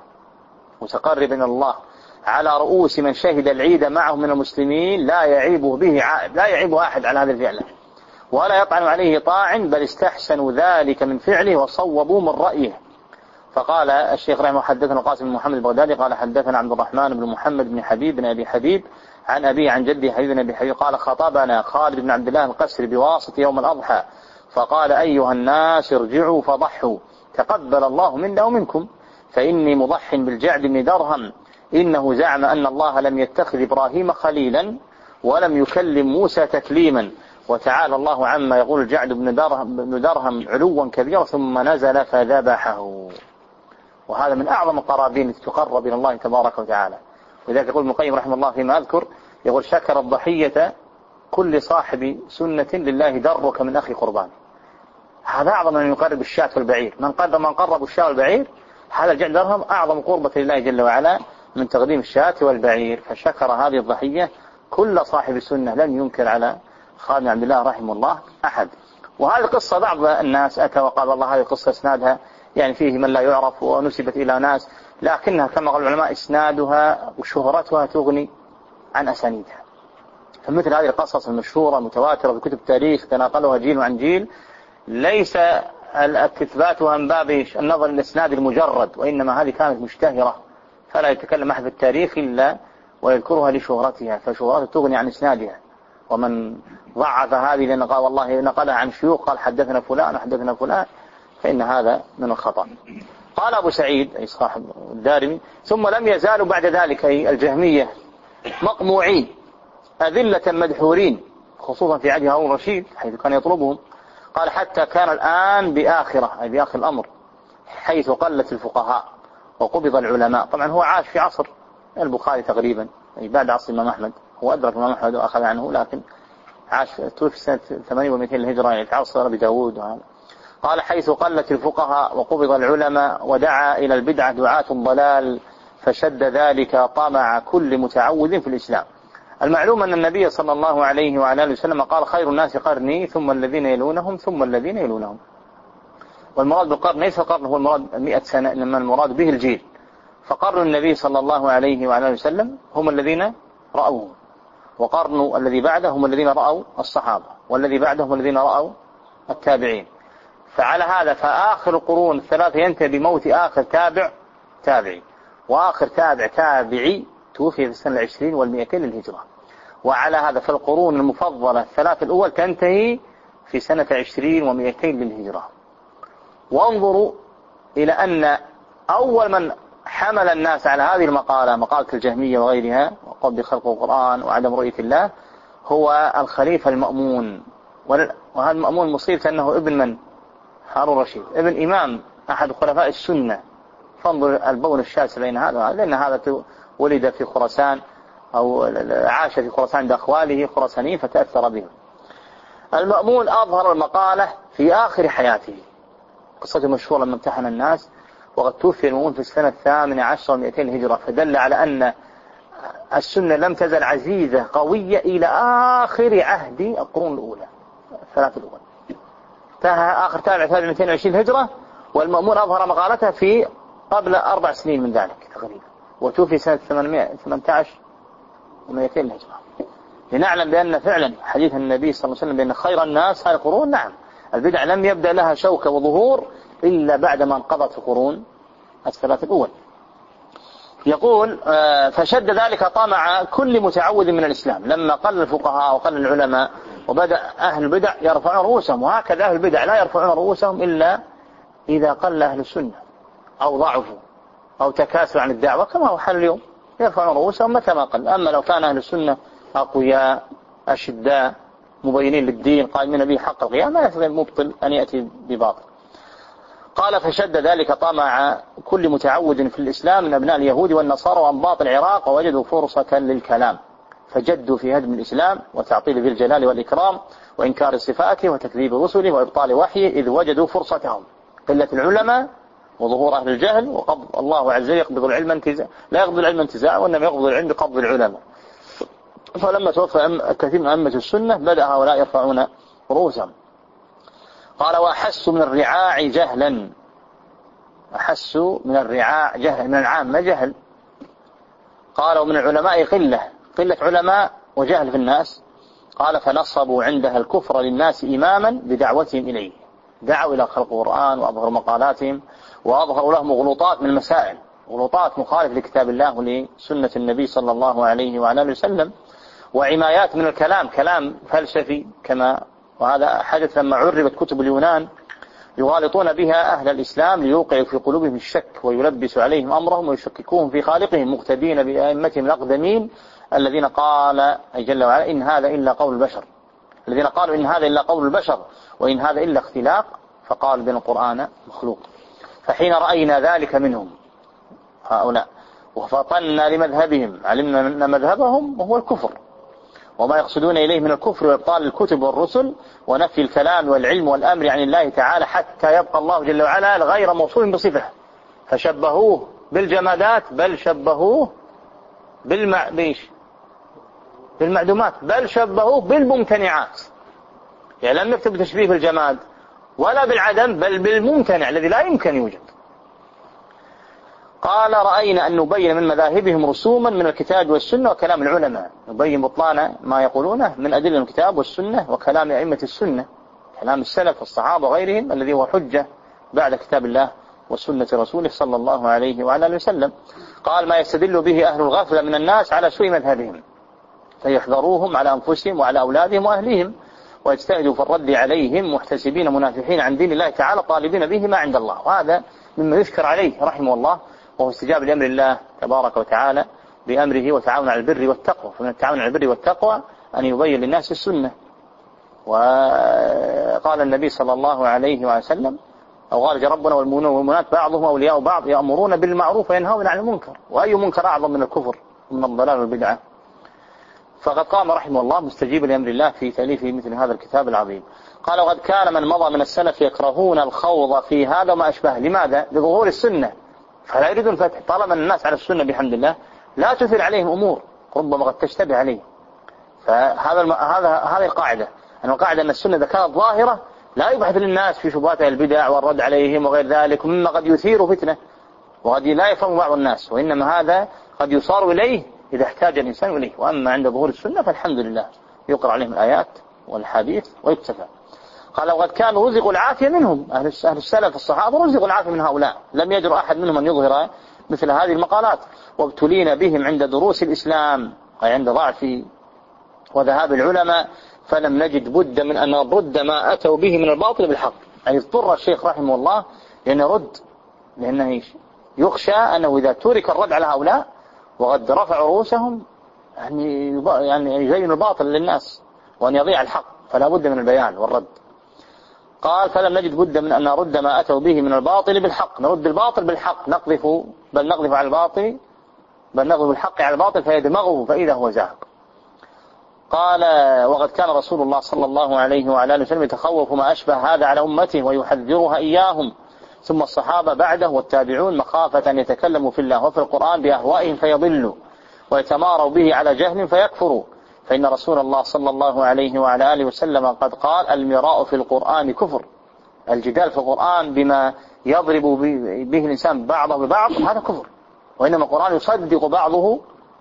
متقربا الله على رؤوس من شهد العيد معه من المسلمين، لا يعيبه به عائب، لا يعيبه أحد على هذا الفعل ولا يطعن عليه طاعن، بل استحسنوا ذلك من فعله وصوبوا من رأيه. فقال الشيخ رحمه: حدثنا قاسم بن محمد البغدادي قال حدثنا عبد الرحمن بن محمد بن حبيب بن أبي حبيب عن أبي عن جدي حبيب بن أبي حبيب قال: خطبنا خالد بن عبد الله القسري بواسط يوم الأضحى، فقال: أيها الناس ارجعوا فضحوا، تقبل الله منا ومنكم، فإني مضح بالجعد بن درهم، إنه زعم أن الله لم يتخذ إبراهيم خليلا ولم يكلم موسى تكليما، وتعالى الله عما يقول الجعد بن درهم علوا كبيرا، ثم نزل فذبحه. وهذا من أعظم القرابين التي تقرب إلى الله تبارك وتعالى. ولذلك يقول ابن القيم رحمه الله فيما أذكر، يقول: شكر الضحية كل صاحب سنة لله درك من أخي قربان. هذا أعظم من يقرب الشاة والبعير، من قرب الشاة والبعير، هذا الجعد درهم أعظم قربة لله جل وعلا من تقديم الشاة والبعير. فشكر هذه الضحية كل صاحب سنة، لم ينكر على خالد بن عبد الله رحمه الله أحد. وهذه القصة بعض الناس أتى وقال والله هذه القصة إسنادها يعني فيه من لا يعرف ونسبت إلى ناس، لكنها كما قال العلماء إسنادها وشهرتها تغني عن أسانيدها. فمثل هذه القصص المشهورة المتواترة في كتب التاريخ تناقلها جيل عن جيل، ليس الكتباتها من باب النظر للإسناد المجرد، وإنما هذه كانت مشتهرة، فلا يتكلم أحد في التاريخ إلا ويذكرها لشهرتها، فشهرتها تغني عن إسنادها. ومن ضعف هذه لأن قال والله نقلها عن شيوخ قال حدثنا فلان حدثنا فلان، فإن هذا من الخطأ. قال أبو سعيد أي صاحب الدارمي: ثم لم يزالوا بعد ذلك أي الجهمية مقموعين أذلة مدحورين، خصوصا في عهد هارون الرشيد حيث كان يطلبهم. قال: حتى كان الآن بآخرة أي بآخر الأمر، حيث قلت الفقهاء وقبض العلماء. طبعا هو عاش في عصر البخاري تقريبا، أي بعد عصر الإمام أحمد، هو أدرك الإمام أحمد وأخذ عنه، لكن عاش توفي سنة 800 للهجرة، يعني في عصر أبي داود وهذا. قال: حيث قلت الفقهاء وقبض العلماء ودعا إلى البدعة دعاة الضلال، فشد ذلك طمع كل متعوذ في الإسلام. المعلوم أن النبي صلى الله عليه وعلى آله وسلم قال: خير الناس قرني ثم الذين يلونهم ثم الذين يلونهم. والمراد بالقرن ليس القرن هو المراد 100 سنة، إنما المراد به الجيل. فقرن النبي صلى الله عليه وعلى آله وسلم هم الذين رأوه، وقرن الذي بعده هم الذين رأوا الصحابة، والذي بعدهم الذين رأوا التابعين. فعلى هذا فآخر القرون الثلاثة ينتهي بموت آخر تابعي، وآخر تابعي توفي في السنة 20 و200 للهجرة. وعلى هذا فالقرون المفضلة الثلاثة الأول تنتهي في سنة 20 و200 للهجرة. وانظروا إلى أن أول من حمل الناس على هذه المقالة، مقالة الجهمية وغيرها وقول بخلق القرآن وعدم رؤية الله، هو الخليفة المأمون. وهذا المأمون مصيبة أنه ابن من؟ هارون الرشيد، ابن إمام أحد خلفاء السنة. فانظر البون الشاسع بين هذا وهذا، لأن هذا ولد في خراسان أو عاش في خراسان بأخواله خراسانيين فتأثر بهم. المأمون أظهر المقالة في آخر حياته، قصته مشهورة لما امتحن الناس، وقد توفي المأمون في السنة 18 و200 الهجرة، فدل على أن السنة لم تزل عزيزة قوية إلى آخر عهد القرون الأولى الثلاث الأول. انتهى آخر تابع 220 الهجرة، والمأمون أظهر مقالته في قبل 4 سنين من ذلك تقريبا، وتوفي سنة 18 و200 الهجرة. لنعلم بأن فعلا حديث النبي صلى الله عليه وسلم بأن خير الناس هذه القرون، نعم البدع لم يبدأ لها شوكة وظهور إلا بعدما انقضت القرون الثلاث الأول. يقول فشد ذلك طمع كل متعود من الإسلام لما قل الفقهاء وقل العلماء وبدأ أهل البدع يرفعون رؤوسهم، وهكذا أهل البدع لا يرفعون رؤوسهم إلا إذا قل أهل السنة أو ضعفوا أو تكاسلوا عن الدعوة كما هو حال اليوم، يرفعون رؤوسهم متى ما قل. أما لو كان أهل السنة أقوياء أشداء مبينين للدين قائمين به حق القيام لا يستطيع المبطل أن يأتي بباطل. قال فشد ذلك طمع كل متعود في الإسلام من أبناء اليهود والنصارى وأنباط العراق ووجدوا فرصة للكلام فجدوا في هدم الإسلام وتعطيل ذي الجلال والإكرام وإنكار صفاته وتكذيب رسله وإبطال وحيه إذ وجدوا فرصتهم قلة العلماء وظهور أهل الجهل وقبض الله عز وجل يقبض العلم انتزاع لا يقبض العلم انتزاع وإنما يقبض العلم بقبض العلماء. فلما توفى كثير من أئمة السنة بدأ هؤلاء يرفعون رؤوسهم. قال وأحسوا من الرعاع جهلا، أحسوا من الرعاع جهل من العامة جهل. قال ومن العلماء قلة علماء وجهل في الناس. قال فنصبوا عندها الكفر للناس إماما بدعوتهم إليه، دعوا إلى خلق القرآن وأظهروا مقالاتهم وأظهروا لهم غلطات من المسائل، غلطات مخالف لكتاب الله ولسنة النبي صلى الله عليه وعلى آله وسلم، وعمايات من الكلام كلام فلسفي كما وهذا حدث لما عربت كتب اليونان يغالطون بها أهل الإسلام ليوقعوا في قلوبهم الشك ويلبسوا عليهم أمرهم ويشككوهم في خالقهم مقتدين بأئمتهم الأقدمين الذين قال أي جل وعلا إن هذا إلا قول البشر، الذين قالوا إن هذا إلا قول البشر وإن هذا إلا اختلاق، فقال بأن القرآن مخلوق. فحين رأينا ذلك منهم هؤلاء وفطنا لمذهبهم علمنا أن مذهبهم وهو الكفر وما يقصدون إليه من الكفر وإبطال الكتب والرسل ونفي الكلام والعلم والأمر عن الله تعالى حتى يبقى الله جل وعلا غير موصول بصفة، فشبهوه بالجمادات بل شبهوه بالمعدومات بل شبهوه بالممتنعات، يعني لم يكتب تشبيه بالجماد ولا بالعدم بل بالممتنع الذي لا يمكن يوجد. قال رأينا أن نبين من مذاهبهم رسوما من الكتاب والسنة وكلام العلماء، نبين بطلان ما يقولونه من أدلة الكتاب والسنة وكلام أئمة السنة كلام السلف والصحابة وغيرهم الذي هو حجة بعد كتاب الله وسنة رسوله صلى الله عليه وعلى آله وسلم. قال ما يستدل به أهل الغفلة من الناس على سوء مذهبهم فيحذروهم على أنفسهم وعلى أولادهم وأهليهم ويجتهدوا في الرد عليهم محتسبين منافحين عن دين الله تعالى طالبين به ما عند الله. وهذا مما يشكر عليه رحمه الله وهو استجاب لأمر الله تبارك وتعالى بأمره وتعاون على البر والتقوى. فمن التعاون على البر والتقوى أن يبين للناس السنة. وقال النبي صلى الله عليه وسلم أو قال ربنا والمؤمنون والمؤمنات بعضهم أولياء بعض يأمرون بالمعروف وينهون عن المنكر، وأي منكر أعظم من الكفر ومن الضلال والبدعة. فقد قام رحمه الله مستجيب لأمر الله في تأليفه مثل هذا الكتاب العظيم. قال وقد كان من مضى من السلف يكرهون الخوض في هذا وما أشبه. لماذا؟ لظهور السنة فلا يريدون الفتح. طالما الناس على السنة بحمد الله لا تثير عليهم أمور ربما قد تشتبه عليه. هذه القاعدة، أن القاعدة أن السنة إذا كانت ظاهرة لا يبحث للناس في شبهات البدع والرد عليهم وغير ذلك مما قد يثير فتنة وقد لا يفهم بعض الناس، وإنما هذا قد يصار إليه إذا احتاج الإنسان إليه. وأما عند ظهور السنة فالحمد لله يقرأ عليهم الآيات والحديث ويكتفى. قال وقد كانوا رزقوا العافية منهم، أهل السلف الصحابة رزقوا العافية من هؤلاء، لم يجر أحد منهم أن يظهر مثل هذه المقالات. وابتلينا بهم عند دروس الإسلام أي عند ضعف وذهاب العلماء فلم نجد بد من أن نرد ما أتوا به من الباطل بالحق. يعني اضطر الشيخ رحمه الله لأن يرد، لأنه يخشى أنه إذا ترك الرد على هؤلاء وقد رفعوا رؤوسهم يعني يزين الباطل للناس وأن يضيع الحق، فلا بد من البيان والرد. قال فلم نجد بد من أن نرد ما أتوا به من الباطل بالحق، نرد الباطل بالحق نقذف على الباطل نقذف الحق على الباطل فيدمغه فإذا هو زاهق. قال وقد كان رسول الله صلى الله عليه وعلى آله وسلم يتخوف ما أشبه هذا على أمته ويحذرها إياهم، ثم الصحابة بعده والتابعون مخافة أن يتكلموا في الله وفي القرآن بأهوائهم فيضلوا ويتماروا به على جهل فيكفروا، فإن رسول الله صلى الله عليه وعلى آله وسلم قد قال المراء في القرآن كفر. الجدال في القرآن بما يضرب به الإنسان بعضه ببعض هذا كفر، وإنما القرآن يصدق بعضه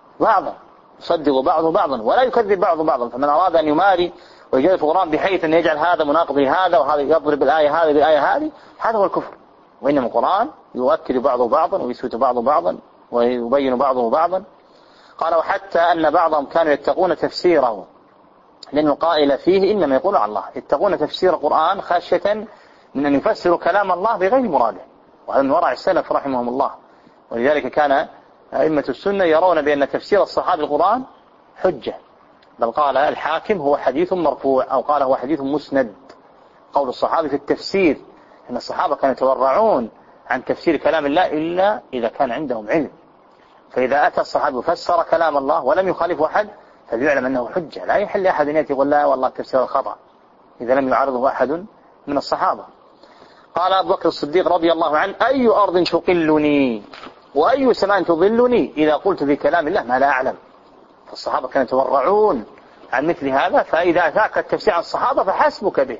بعضا ولا يكذب بعضه بعضا. فمن أراد أن يماري ويجادل في القرآن بحيث أن يجعل هذا مناقض لهذا وهذا يضرب الآية هذه بالآية هذه، هذا هو الكفر. وإنما القرآن يؤكد بعضه بعضا ويثبت بعضه بعضا ويبين بعضه بعضا. قال وحتى أن بعضهم كانوا يتقون تفسيره، لأن القائل فيه إنما يقول على الله، يتقون تفسير القرآن خشية من أن يفسروا كلام الله بغير مراده، وهذا من ورع السلف رحمهم الله. ولذلك كان أئمة السنة يرون بأن تفسير الصحابة القرآن حجة، بل قال الحاكم هو حديث مرفوع، أو قال هو حديث مسند. قول الصحابة في التفسير، أن الصحابة كانوا يتورعون عن تفسير كلام الله إلا إذا كان عندهم علم، فإذا أتى الصحابة فسر كلام الله ولم يخالف أحد فليعلم أنه حجة، لا يحل أحد أن يأتي يقول لا والله تفسير الخطأ إذا لم يعارضه أحد من الصحابة. قال أبو بكر الصديق رضي الله عنه أي أرض تقلني وأي سماء تظلني إذا قلت في كلام الله ما لا أعلم. فالصحابة كانوا يتورعون عن مثل هذا، فإذا أتاك التفسير عن الصحابة فحسبك به.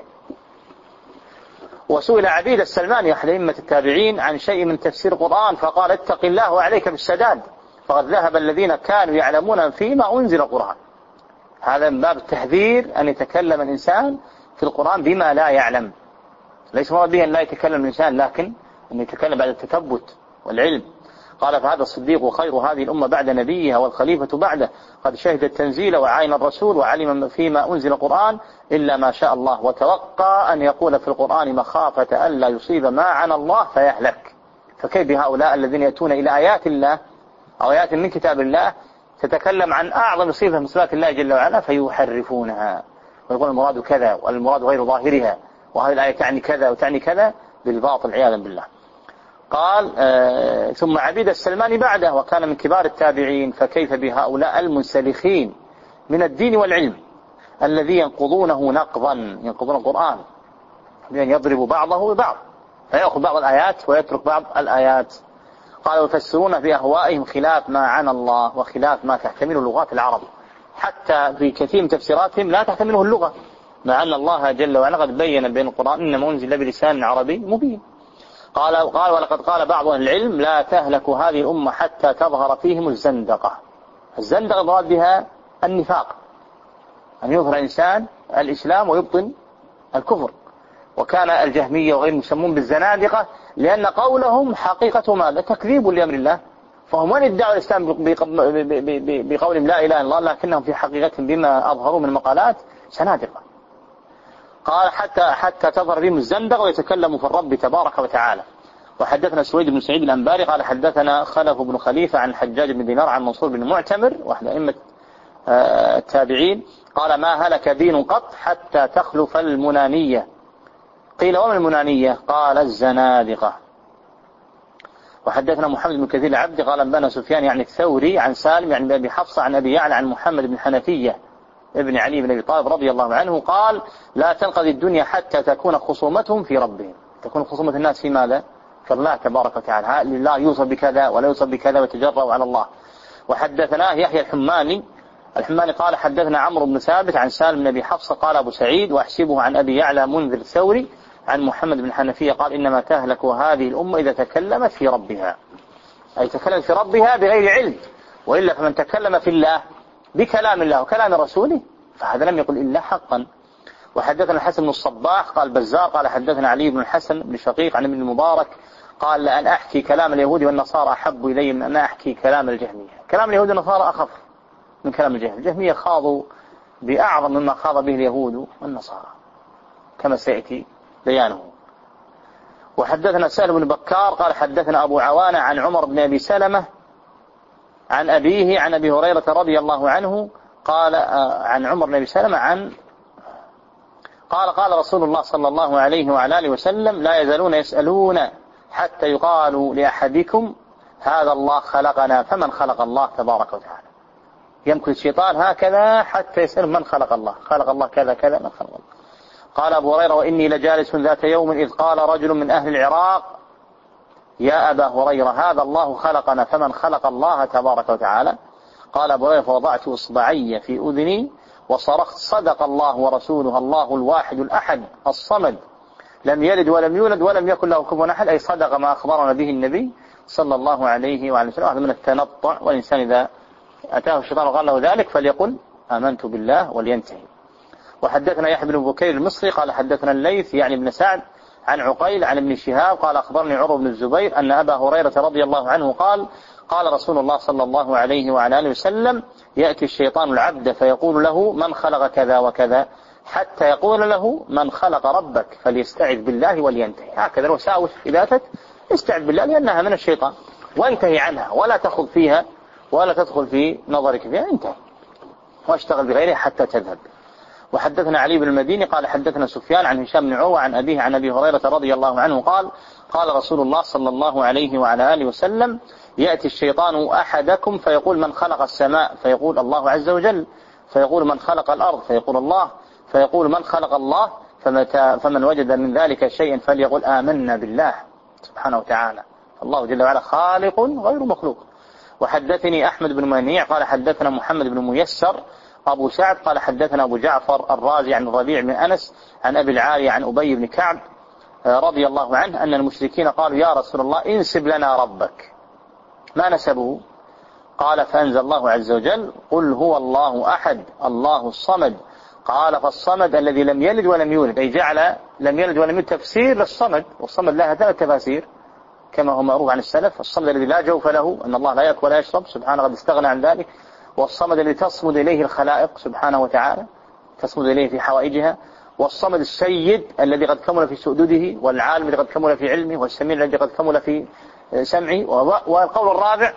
وسئل عبيد السلماني أحد أئمة التابعين عن شيء من تفسير القرآن فقال اتق الله وعليك بالسداد فقد ذهب الذين كانوا يعلمون فيما أنزل القرآن. هذا من باب التحذير أن يتكلم الإنسان في القرآن بما لا يعلم، ليس مراد به أن لا يتكلم الإنسان، لكن أن يتكلم بعد التثبت والعلم. قال فهذا الصديق خير هذه الأمة بعد نبيها والخليفة بعده، قد شهد التنزيل وعاين الرسول وعلم فيما أنزل القرآن إلا ما شاء الله، وتوقع أن يقول في القرآن مخافة ألا يصيب ما عن الله فيهلك. فكيف بهؤلاء الذين يأتون إلى آيات الله أو آيات من كتاب الله تتكلم عن أعظم صفة من صفات الله جل وعلا فيحرفونها ويقول المراد كذا والمراد غير ظاهرها، وهذه الآية تعني كذا وتعني كذا بالباطل عياذا بالله. قال ثم عبيد السلماني بعده وكان من كبار التابعين، فكيف بهؤلاء المنسلخين من الدين والعلم الذي ينقضونه نقضا، ينقضون القرآن بأن يضرب بعضه ببعض فيأخذ بعض الآيات ويترك بعض الآيات. قالوا يفسرون بأهوائهم خلاف ما عن الله وخلاف ما تحتمله لغات العرب، حتى في كثير من تفسيراتهم لا تحتمله اللغة، مع أن الله جل وعلا قد بين بين القرآن إنما أنزل بلسان عربي مبين. قال ولقد قال بعض أهل العلم لا تهلك هذه الأمة حتى تظهر فيهم الزندقة. الزندقة مراد بها النفاق، أن يظهر الإنسان الإسلام ويبطن الكفر. وكان الجهمية وغيرهم يسمون بالزنادقة لأن قولهم حقيقة ماذا؟ تكذيب لأمر الله، فهم من ادعوا الإسلام بقولهم لا إله إلا الله، لكنهم في حقيقتهم بما أظهروا من مقالات زنادقة. قال حتى تظهر فيهم الزندقة ويتكلموا في الرب تبارك وتعالى. وحدثنا سويد بن سعيد الأنباري قال حدثنا خلف بن خليفة عن حجاج بن دينار عن منصور بن معتمر واحد أئمة التابعين قال ما هلك دين قط حتى تخلف المنانية. قيل وما المنانية؟ قال الزنادقة. وحدثنا محمد بن كثير العبد قال أنبانا سفيان يعني الثوري عن سالم يعني أبي حفصة عن أبي يعلى عن محمد بن حنفية ابن علي بن أبي طالب رضي الله عنه قال لا تنقضي الدنيا حتى تكون خصومتهم في ربهم. تكون خصومة الناس في ماذا؟ في الله تبارك وتعالى، لا يوصف بكذا ولا يوصف بكذا ويتجرأوا على الله. وحدثنا يحيى الحماني قال حدثنا عمرو بن ثابت عن سالم بن أبي حفصة قال أبو سعيد وأحسبه عن أبي يعلى منذر الثوري عن محمد بن حنفية قال إنما تهلك هذه الأمة إذا تكلمت في ربها، أي تكلمت في ربها بغير علم، وإلا فمن تكلم في الله بكلام الله وكلام رسوله فهذا لم يقل إلا حقا. وحدثنا الحسن بن الصباح قال بزار قال حدثنا علي بن الحسن بن شقيق عن ابن المبارك قال لأن أحكي كلام اليهود والنصارى أحب إلي من أن أحكي كلام الجهمية. كلام اليهود والنصارى أخف من كلام الجهمية. الجهمية خاضوا بأعظم مما خاض به اليهود والنصارى كما سيأتي بيانه. وحدثنا سهل بن بكار قال حدثنا أبو عوانة عن عمر بن أبي سلمة عن أبيه عن أبي هريرة رضي الله عنه قال عن عمر بن أبي سلمة قال رسول الله صلى الله عليه وعلى آله وسلم لا يزالون يسألون حتى يقال لأحدكم هذا الله خلقنا فمن خلق الله تبارك وتعالى. يمكن الشيطان هكذا حتى يسأل من خلق الله، خلق الله كذا كذا من خلق الله. قال أبو هريرة وإني لجالس ذات يوم إذ قال رجل من أهل العراق يا أبا هريرة هذا الله خلقنا فمن خلق الله تبارك وتعالى. قال أبو هريرة فوضعت إصبعي في أذني وصرخت صدق الله ورسوله الله الواحد الأحد الصمد لم يلد ولم يولد ولم يكن له كفوا أحد، أي صدق ما أخبرنا به النبي صلى الله عليه وعلى وسلم. هذا من التنطع، والإنسان إذا أتاه الشيطان وقال له ذلك فليقل آمنت بالله ولينتهي. وحدثنا يحيى بن بكير المصري قال حدثنا الليث يعني ابن سعد عن عقيل عن ابن شهاب قال أخبرني عروة بن الزبير أن أبا هريرة رضي الله عنه قال قال رسول الله صلى الله عليه وعلى آله وسلم يأتي الشيطان العبد فيقول له من خلق كذا وكذا حتى يقول له من خلق ربك فليستعذ بالله ولينتهي. هكذا الوساوس إذا أتت استعذ بالله لأنها من الشيطان وانتهي عنها ولا تخض فيها ولا تدخل في نظرك فيها، انتهي واشتغل بغيرها حتى تذهب. وحدثنا علي بن المديني قال حدثنا سفيان عن هشام بن عروة عن أبيه عن أبي هريرة رضي الله عنه قال قال رسول الله صلى الله عليه وعلى آله وسلم يأتي الشيطان أحدكم فيقول من خلق السماء فيقول الله عز وجل، فيقول من خلق الأرض فيقول الله، فيقول من خلق الله، فمن وجد من ذلك شيئا فليقول آمنا بالله سبحانه وتعالى. الله جل وعلا خالق غير مخلوق. وحدثني أحمد بن منيع قال حدثنا محمد بن ميسر أبو سعد قال حدثنا أبو جعفر الرازي عن الربيع بن أنس عن أبي العالي عن أبي بن كعب رضي الله عنه أن المشركين قالوا يا رسول الله انسب لنا ربك، ما نسبه؟ قال فأنزل الله عز وجل قل هو الله أحد الله الصمد. قال فالصمد الذي لم يلد ولم يولد، أي جعل لم يلد ولم يولد تفسير للصمد، والصمد لها 3 تفاسير كما هو معروف عن السلف. الصمد الذي لا جوف له أن الله لا يأكل ولا يشرب سبحانه قد استغنى عن ذلك، والصمد الذي تصمد إليه الخلائق سبحانه وتعالى تصمد إليه في حوائجها، والصمد السيد الذي قد كمل في سؤدده، والعالم الذي قد كمل في علمه، والسميع الذي قد كمل في سمعه. والقول الرابع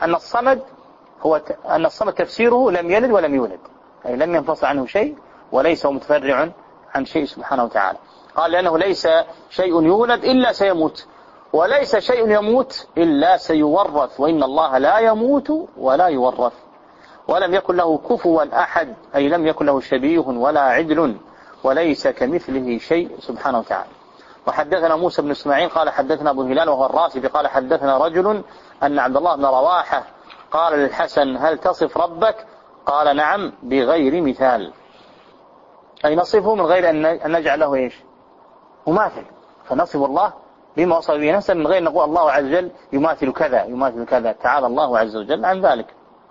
أن الصمد تفسيره لم يلد ولم يولد، أي لم ينفصل عنه شيء وليس متفرع عن شيء سبحانه وتعالى. قال لأنه ليس شيء يولد إلا سيموت، وليس شيء يموت إلا سيورث، وإن الله لا يموت ولا يورث، ولم يكن له كفوا أحد، أي لم يكن له شبيه ولا عدل، وليس كمثله شيء سبحانه وتعالى. وحدثنا موسى بن إسماعيل قال حدثنا أبو الهلال وهو الراسبي قال حدثنا رجل أن عبد الله بن رواحة قال للحسن هل تصف ربك؟ قال نعم بغير مثال، أي نصفه من غير أن نجعل له إيش؟ مماثل، فنصف الله بما وصف به نفسه من غير أن نقول الله عز وجل يماثل كذا يماثل كذا، تعالى الله عز وجل عن ذلك.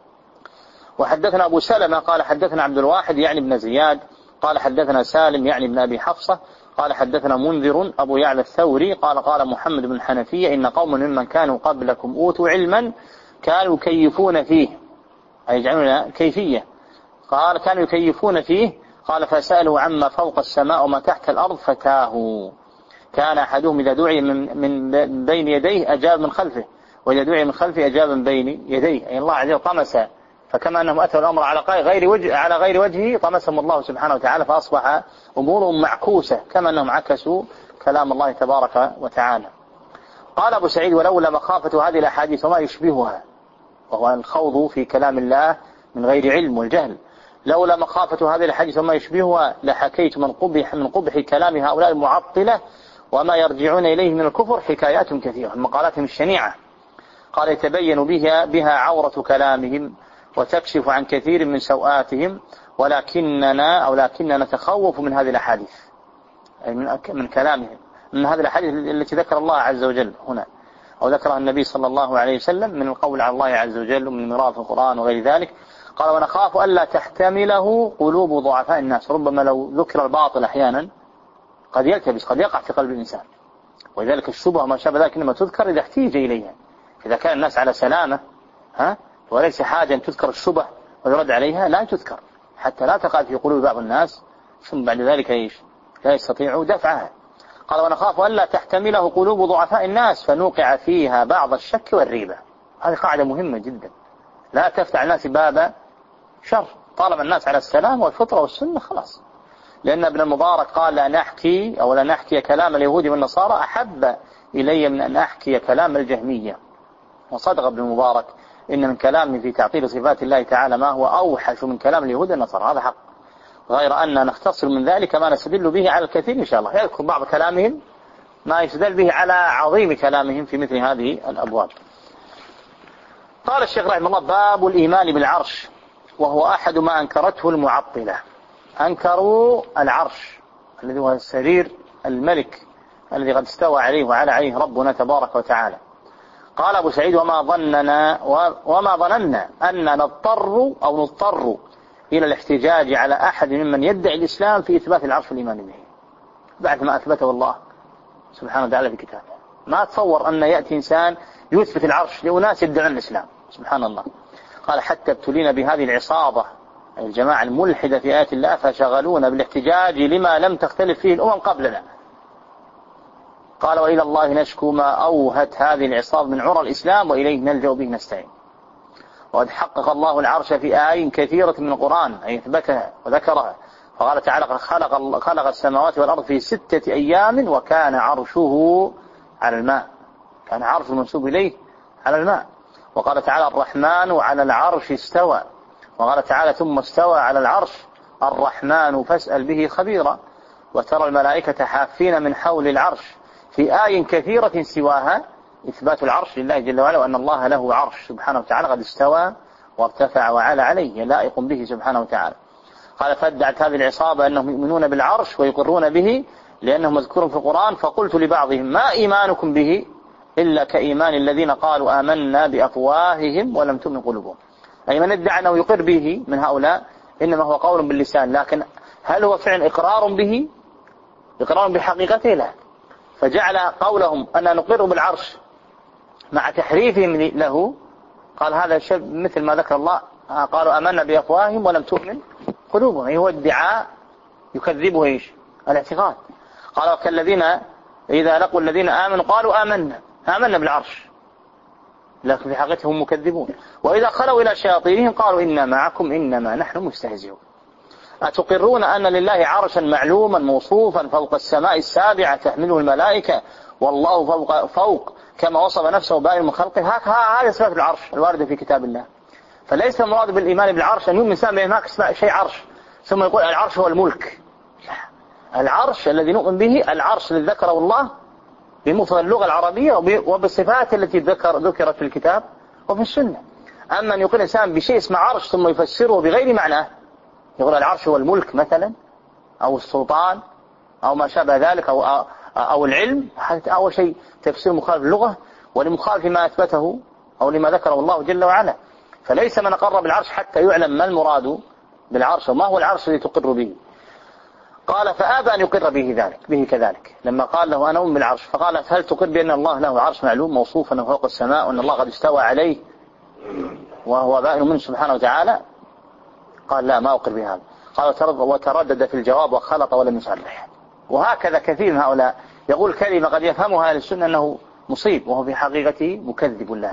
وحدثنا أبو سلمة قال حدثنا عبد الواحد يعني بن زياد قال حدثنا سالم يعني بن أبي حفصة قال حدثنا منذر أبو يعلى الثوري قال قال محمد بن الحنفية إن قوم ممن كانوا قبلكم أوتوا علما كانوا يكيفون فيه، أي يجعلون كيفية، قال كانوا يكيفون فيه، قال فسألوا عما فوق السماء وما تحت الأرض فتاهوا، كان أحدهم إذا دعي من بين يديه أجاب من خلفه، وإذا دعي من خلفه أجاب من بين يديه، أي الله عز وجل طمس، فكما أنهم أتوا الأمر على غير وجهه طمسهم الله سبحانه وتعالى، فأصبح أمورهم معكوسة كما أنهم عكسوا كلام الله تبارك وتعالى. قال أبو سعيد ولولا مخافة هذه الأحاديث وما يشبهها، وهو الخوض في كلام الله من غير علم والجهل، لولا مخافة هذه الأحاديث وما يشبهها لحكيت من قبح كلام هؤلاء المعطلة وما يرجعون إليه من الكفر حكايات كثيرة من مقالاتهم الشنيعة. قال يتبين بها عورة كلامهم وتكشف عن كثير من سوآتهم، ولكننا نتخوف من هذه الأحاديث، أي من كلامهم، من هذه الأحاديث التي ذكر الله عز وجل هنا أو ذكرها النبي صلى الله عليه وسلم من القول على الله عز وجل ومن المراد في القرآن وغير ذلك. قال ونخاف ألا تحتمله قلوب ضعفاء الناس، ربما لو ذكر الباطل أحيانا قد يلتبس قد يقع في قلب الإنسان، ولذلك الشبهة ما شابه ذلك إنما تذكر إذا احتيج إليها، إذا كان الناس على سلامة وليس حاجة أن تذكر الشبه ويرد عليها لا تذكر حتى لا تقع في قلوب بعض الناس ثم بعد ذلك لا يستطيعوا دفعها. قال ونخاف ألا تحتمله قلوب ضعفاء الناس فنوقع فيها بعض الشك والريبة. هذه قاعدة مهمة جدا، لا تفتح الناس باب شر، طالما الناس على السلام والفطرة والسنة خلاص. لأن ابن المبارك قال لا نحكي كلام اليهود والنصارى أحب إلي من أن أحكي كلام الجهمية. وصدق ابن المبارك إن من كلامه في تعطيل صفات الله تعالى ما هو أوحش من كلام اليهود والنصارى، هذا حق، غير أن نختصر من ذلك ما نستدل به على الكثير إن شاء الله، يذكر بعض كلامهم ما يستدل به على عظيم كلامهم في مثل هذه الأبواب. قال الشيخ رحمه الله باب الإيمان بالعرش، وهو أحد ما أنكرته المعطلة، أنكروا العرش الذي هو السرير الملك الذي قد استوى عليه وعلى عليه ربنا تبارك وتعالى. قال أبو سعيد وما ظننا أن نضطر إلى الاحتجاج على أحد ممن يدعي الإسلام في إثبات العرش والإيمان به بعد ما أثبته الله سبحانه وتعالى في كتابه. ما تصور أن يأتي إنسان يثبت العرش لأناس يدعون الإسلام، سبحان الله. قال حتى ابتلينا بهذه العصابة، الجماعة الملحدة في آيات الله، فشغلونا بالاحتجاج لما لم تختلف فيه الأمم قبلنا. قال وإلى الله نشكو ما أوهت هذه العصابة من عرى الإسلام وإليه نلجأ به نستعين. وقد حقق الله العرش في آي كثيرة من القرآن، أي أثبتها وذكرها. فقال تعالى خلق السماوات والأرض في 6 أيام وكان عرشه على الماء، كان عرش المنسوب إليه على الماء. وقال تعالى الرحمن على العرش استوى. وقال تعالى ثم استوى على العرش الرحمن فاسأل به خبيرا. وترى الملائكة حافين من حول العرش في آي كثيرة سواها إثبات العرش لله جل وعلا، وأن الله له عرش سبحانه وتعالى قد استوى وارتفع وعلى عليه لائق به سبحانه وتعالى. قال فادعت هذه العصابة أنهم يؤمنون بالعرش ويقرون به لأنه مذكور في القرآن، فقلت لبعضهم ما إيمانكم به إلا كإيمان الذين قالوا آمنا بأفواههم ولم تؤمن قلوبهم. أي من ادعى أنه يقر به من هؤلاء إنما هو قول باللسان، لكن هل هو فعلا إقرار به؟ إقرار بحقيقته؟ لا. فجعل قولهم أن نقر بالعرش مع تحريفهم له، قال هذا شيء مثل ما ذكر الله قالوا آمنا بأفواههم ولم تؤمن قلوبهم، أي هو ادعاء يكذبه إيش؟ الاعتقاد. قال وكالذين إذا لقوا الذين آمنوا قالوا آمنا بالعرش، لكن في حقيقتهم مكذبون. وإذا خلوا إلى شياطينهم قالوا إنا معكم إنما نحن مستهزئون. أتقرون أن لله عرشا معلوما موصوفا فوق السماء السابعة تحمله الملائكة والله فوق كما وصف نفسه بائن من خلقه؟ هذا صفة العرش الواردة في كتاب الله. فليس المراد بالإيمان بالعرش أن يؤمن إنسان بهناك شيء عرش ثم يقول العرش هو الملك. العرش الذي نؤمن به العرش الذي ذكره الله بمفرد اللغة العربية وبالصفات التي ذكرت في الكتاب وفي السنة. أما أن يقول إنسان بشيء اسمه عرش ثم يفسره بغير معناه، يقول العرش هو الملك مثلا أو السلطان أو ما شابه ذلك أو العلم، أول شيء تفسير مخالف اللغة ولمخالف ما أثبته أو لما ذكره الله جل وعلا. فليس من أقر بالعرش حتى يعلم ما المراد بالعرش وما هو العرش الذي تقر به. قال فأبى أن يقر به كذلك لما قال له أنا أؤمن بالعرش، فقال هل تقر بأن الله له عرش معلوم موصوفا فوق السماء وأن الله قد استوى عليه وهو بائن منه سبحانه وتعالى؟ قال لا ما أقر بهذا. قال وتردد في الجواب وخلط ولم يصرح. وهكذا كثير من هؤلاء يقول كلمة قد يفهمها أهل السنة أنه مصيب وهو في حقيقته مكذب الله،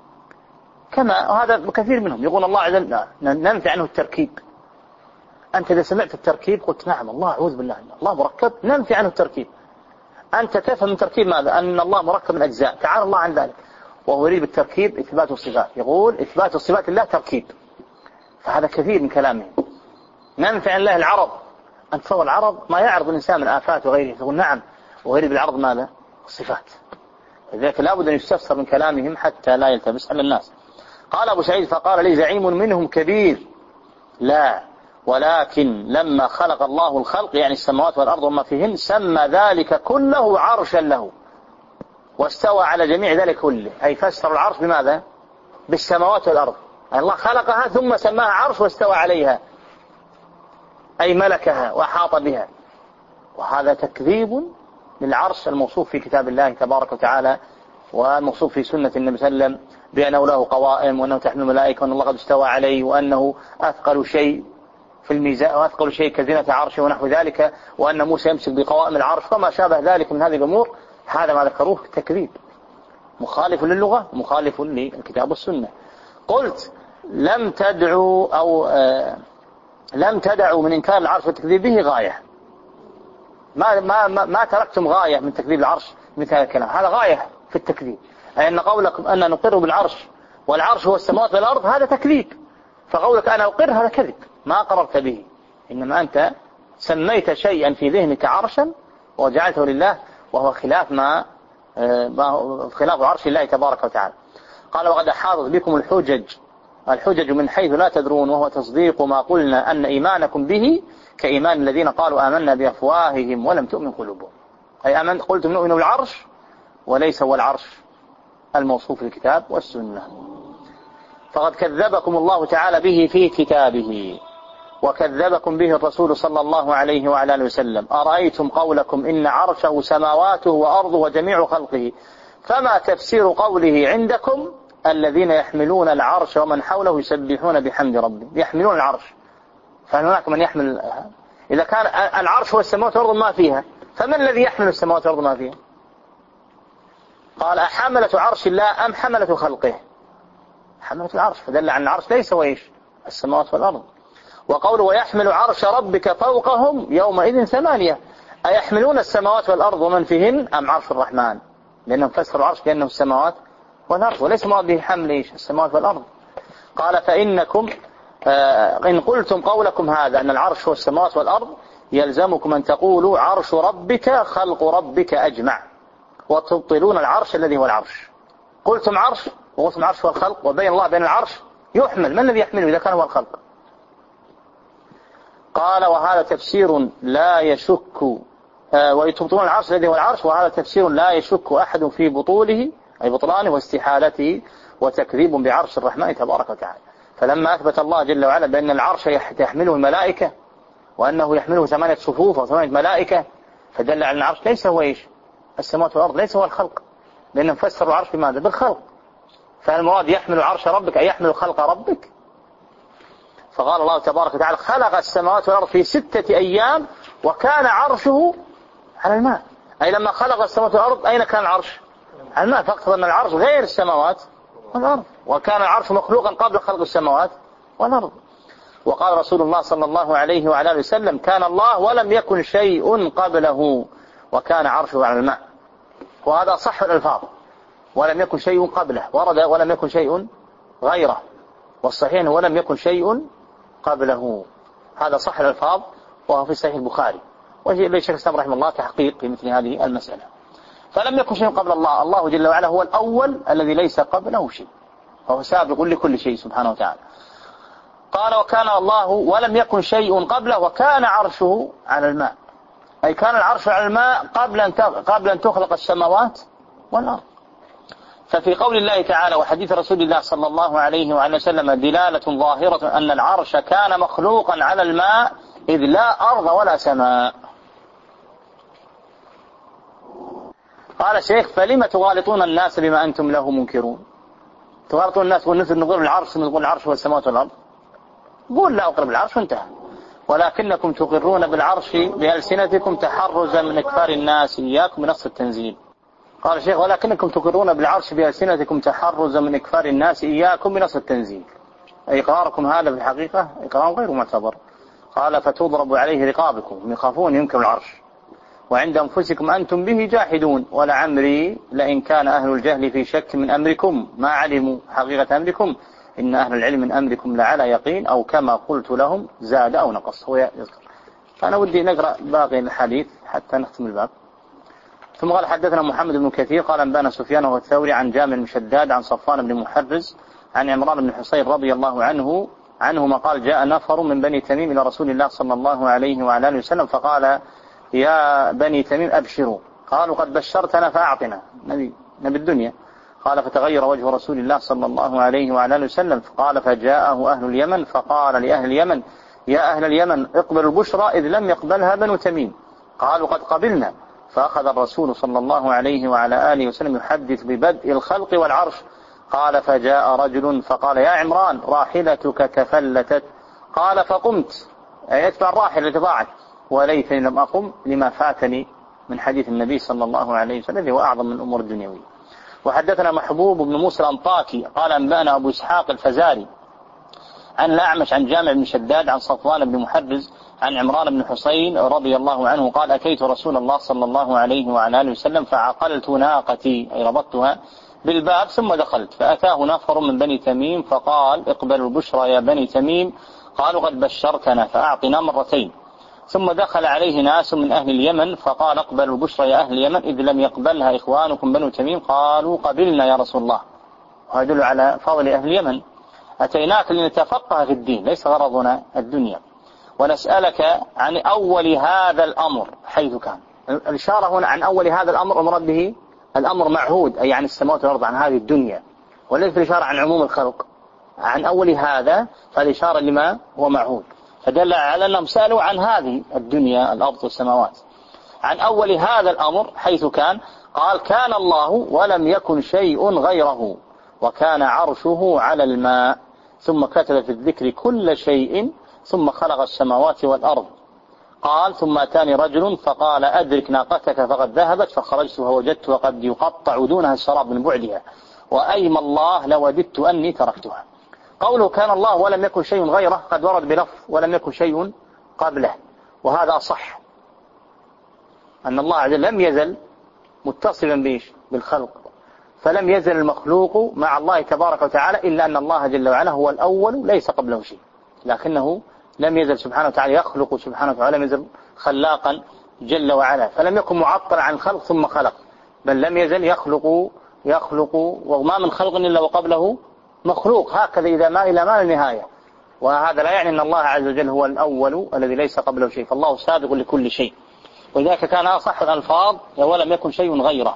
كما هذا كثير منهم يقول الله عز وجل ننفي عنه التركيب. أنت إذا سمعت التركيب قلت نعم الله أعوذ بالله الله مركب، ننفي عنه التركيب. أنت تفهم من تركيب ماذا؟ أن الله مركب من أجزاء، تعالى الله عن ذلك. وهو يريد بالتركيب إثبات الصفات، يقول إثبات الصفات الله تركيب. فهذا كثير من كلامهم. ننفي عن الله العرض، أن تصور العرض ما يعرض الإنسان من آفات وغيره، تقول نعم وغير بالعرض ماذا؟ الصفات. لذلك لا بد أن يستفسر من كلامهم حتى لا يلتبس على الناس. قال أبو سعيد فقال لي زعيم منهم كبير لا، ولكن لما خلق الله الخلق يعني السماوات والأرض وما فيهن سمى ذلك كله عرشا له واستوى على جميع ذلك كله. أي فسر العرش بماذا؟ بالسماوات والأرض. الله خلقها ثم سماها عرش واستوى عليها، أي ملكها وأحاط بها. وهذا تكذيب للعرش الموصوف في كتاب الله تبارك وتعالى والموصوف في سنة النبي صلى الله عليه وسلم بأنه له قوائم وأنه تحمل الملائكة وأن الله قد استوى عليه وأنه أثقل شيء في الميزان وأثقل شيء كزنة عرشه ونحو ذلك، وأن موسى يمسك بقوائم العرش وما شابه ذلك من هذه الأمور. هذا ما ذكروه تكذيب مخالف للغة مخالف للكتاب والسنة. قلت لم تدعوا من إنكار العرش والتكذيب به غاية. ما تركتم غاية من تكذيب العرش مثل هذا الكلام، هذا غاية في التكذيب. أي أن قولكم أن نقر بالعرش والعرش هو السماوات والأرض هذا تكذيب، فقولك أنا أقر هذا كذب، ما قررت به، إنما أنت سميت شيئا في ذهنك عرشا وجعلته لله وهو خلاف خلاف عرش الله تبارك وتعالى. قال وقد أحاطت بكم الحجج من حيث لا تدرون، وهو تصديق ما قلنا أن إيمانكم به كإيمان الذين قالوا آمنا بأفواههم ولم تؤمن قلوبهم. أي قلتم نؤمن بالعرش وليس هو العرش الموصوف في الكتاب والسنة. فقد كذبكم الله تعالى به في كتابه وكذبكم به الرسول صلى الله عليه وعلى آله وسلم. أرأيتم قولكم إن عرشه سماواته وأرضه وجميع خلقه، فما تفسير قوله عندكم الذين يحملون العرش ومن حوله يسبحون بحمد ربهم. يحملون العرش، فهناك من يحمل. إذا كان العرش هو السماوات والأرض ما فيها، فمن الذي يحمل السماوات والأرض ما فيها؟ قال أحملة عرش الله أم حملة خلقه؟ حملة العرش، فدل عن العرش ليس هو إيش؟ السماوات والأرض. وقوله ويحمل عرش ربك فوقهم يومئذ ثمانية، أيحملون السماوات والأرض ومن فيهن أم عرش الرحمن؟ لأنهم فسروا العرش بأنه السماوات والأرض، وليس مراد به حمل إيش؟ السماوات والأرض. قال فإنكم إن قلتم قولكم هذا أن العرش هو السماوات والأرض يلزمكم أن تقولوا عرش ربك خلق ربك أجمع، وتبطلون العرش الذي هو العرش. قلتم عرش وقلتم عرش هو الخلق، وبين الله بين العرش يحمل، من الذي يحمله إذا كان هو الخلق؟ قال وهذا تفسير لا يشك، ويبطلون العرش الذي هو العرش، وهذا تفسير لا يشك أحد في بطوله أي بطلانه واستحالته وتكذيب بعرش الرحمن تبارك وتعالى. فلما أثبت الله جل وعلا بأن العرش يحمله الملائكة وأنه يحمله 8 صفوف أو 8 ملائكة، فدل على العرش ليس هو إيش؟ السماوات والأرض، ليس هو الخلق، لأنهم فسروا العرش بماذا؟ بالخلق. فالمراد يحمل عرش ربك أي يحمل خلق ربك. فقال الله تبارك وتعالى خلق السماوات والأرض في 6 أيام وكان عرشه على الماء. أي لما خلق السماوات والأرض أين كان العرش؟ على الماء. فاقتضى أن العرش غير السماوات والأرض، وكان العرش مخلوقا قبل خلق السماوات والأرض. وقال رسول الله صلى الله عليه وعلى آله وسلم كان الله ولم يكن شيء قبله وكان عرشه على الماء. وهذا صح الألفاظ، ولم يكن شيء قبله، ورد ولم يكن شيء غيره، والصحيح ولم يكن شيء قبله. هذا صح الألفاظ وهو في صحيح البخاري، وجاء الشيخ الإسلام رحمه الله تحقيق في مثل هذه المسألة. فلم يكن شيء قبل الله، الله جل وعلا هو الأول الذي ليس قبله شيء، فهو سابق لكل شيء سبحانه وتعالى. قال وكان الله ولم يكن شيء قبله وكان عرشه على الماء، أي كان العرش على الماء قبل أن تخلق السماوات والأرض. ففي قول الله تعالى وحديث رسول الله صلى الله عليه وعلى وسلم دلالة ظاهرة أن العرش كان مخلوقا على الماء إذ لا أرض ولا سماء. قال الشيخ فلما تغالطون الناس بما أنتم له منكرون؟ تغالطون الناس نقول العرش نقول العرش هو السماوات والأرض، قول لا أقرب العرش وانتهى. ولكنكم تقرون بالعرش بألسنتكم تحرزا من إكفار الناس إياكم بنص التنزيل. قال الشيخ ولكنكم تقرون بالعرش بألسنتكم تحرزا من إكفار الناس إياكم بنص التنزيل. أي إقراركم هذا في الحقيقة إقرار غير معتبر. قال فتضرب عليه رقابكم يخافون ينكر العرش، وعند أنفسكم أنتم به جاحدون، ولعمري لئن كان أهل الجهل في شك من أمركم ما علموا حقيقة أمركم إن أهل العلم من أمركم لعلى يقين أو كما قلت لهم زاد أو نقص. هو يذكر. فأنا ودي نقرأ باقي الحديث حتى نختم الباب. ثم قال حدثنا محمد بن كثير قال أنبانا سفيان والثوري عن جامع بن شداد عن صفوان بن محرز عن عمران بن حصين رضي الله عنهما قال جاء نفر من بني تميم إلى رسول الله صلى الله عليه وعلى آله وسلم فقال يا بني تميم أبشروا، قالوا قد بشرتنا فأعطنا نبي الدنيا. قال فتغير وجه رسول الله صلى الله عليه وعلى آله وسلم قال فجاءه أهل اليمن فقال لأهل اليمن يا أهل اليمن اقبلوا البشرى إذ لم يقبلها بنو تميم. قالوا قد قبلنا. فأخذ الرسول صلى الله عليه وعلى آله وسلم يحدث ببدء الخلق والعرش. قال فجاء رجل فقال يا عمران راحلتك تفلتت. قال فقمت أي اتبع الراحلة التي ضاعت وليتني لم أقم لما فاتني من حديث النبي صلى الله عليه وسلم الذي هو أعظم من الأمور الدنيوية. وحدثنا محبوب بن موسى الأنطاكي قال أنبأنا أبو إسحاق الفزاري عن الأعمش عن جامع بن شداد عن صفوان بن محرز عن عمران بن حصين رضي الله عنه قال أتيت رسول الله صلى الله عليه وعلى آله وسلم فعقلت ناقتي أي ربطتها بالباب ثم دخلت فأتاه نفر من بني تميم فقال اقبلوا البشرى يا بني تميم. قالوا قد بشرتنا فأعطنا مرتين. ثم دخل عليه ناس من أهل اليمن فقال اقبلوا البشرى يا أهل اليمن إذ لم يقبلها إخوانكم بنو تميم. قالوا قبلنا يا رسول الله. وهذا يدل على فضل أهل اليمن. أتيناك لنتفقه في الدين ليس غرضنا الدنيا ونسألك عن أول هذا الأمر حيث كان. الإشارة هنا عن أول هذا الأمر المراد به الأمر معهود أي عن السماوات والأرض عن هذه الدنيا، وليس الإشارة عن عموم الخلق. عن أول هذا فالإشارة لما هو معهود. فدل على أنهم سألوا عن هذه الدنيا الأرض والسماوات، عن أول هذا الأمر حيث كان. قال كان الله ولم يكن شيء غيره وكان عرشه على الماء، ثم كتب في الذكر كل شيء ثم خلق السماوات والأرض. قال ثم أتاني رجل فقال أدرك ناقتك فقد ذهبت، فخرجت فوجدتها قد يقطع دونها الشراب من بعدها، وأيم الله لوددت أني تركتها. قوله كان الله ولم يكن شيء غيره قد ورد بلفظ ولم يكن شيء قبله، وهذا صح، أن الله عز وجل لم يزل متصلا بالخلق، فلم يزل المخلوق مع الله تبارك وتعالى، إلا أن الله جل وعلا هو الأول ليس قبله شيء، لكنه لم يزل سبحانه وتعالى يخلق سبحانه وتعالى، لم يزل خلاقا جل وعلا، فلم يكن معطلا عن الخلق ثم خلق، بل لم يزل يخلق وما من خلق إلا وقبله مخلوق، هكذا إذا ما إلى ما النهاية. وهذا لا يعني أن الله عز وجل هو الأول الذي ليس قبله شيء، فالله سابق لكل شيء، ولذلك كان أصح الألفاظ ولم يكن شيء غيره.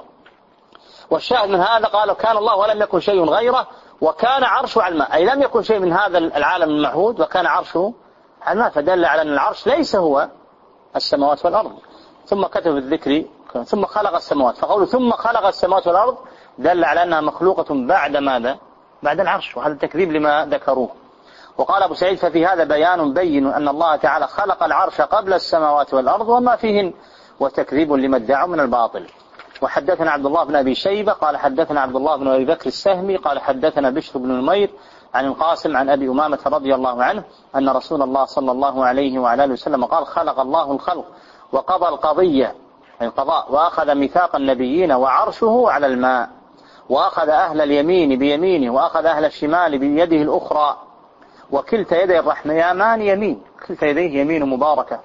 والشاهد من هذا قالوا كان الله ولم يكن شيء غيره وكان عرشه على الماء، أي لم يكن شيء من هذا العالم المعهود وكان عرشه على الماء، فدل على أن العرش ليس هو السماوات والأرض. ثم كتب الذكر ثم خلق السماوات، فقوله ثم خلق السماوات والأرض دل على أنها مخلوقة بعد ماذا؟ بعد العرش، وهذا تكذيب لما ذكروه. وقال أبو سعيد ففي هذا بين أن الله تعالى خلق العرش قبل السماوات والأرض وما فيهن، وتكذيب لما ادعوا من الباطل. وحدثنا عبد الله بن أبي شيبة قال حدثنا عبد الله بن أبي بكر السهمي قال حدثنا بشر بن نمير عن القاسم عن أبي أمامة رضي الله عنه أن رسول الله صلى الله عليه وعلى آله وسلم قال خلق الله الخلق وقضى القضية القضاء وأخذ ميثاق النبيين وعرشه على الماء، وأخذ أهل اليمين بيمينه وأخذ أهل الشمال بيده الأخرى، وكلتا يدي الرحمن يمين، كلتا يديه يمين مباركة.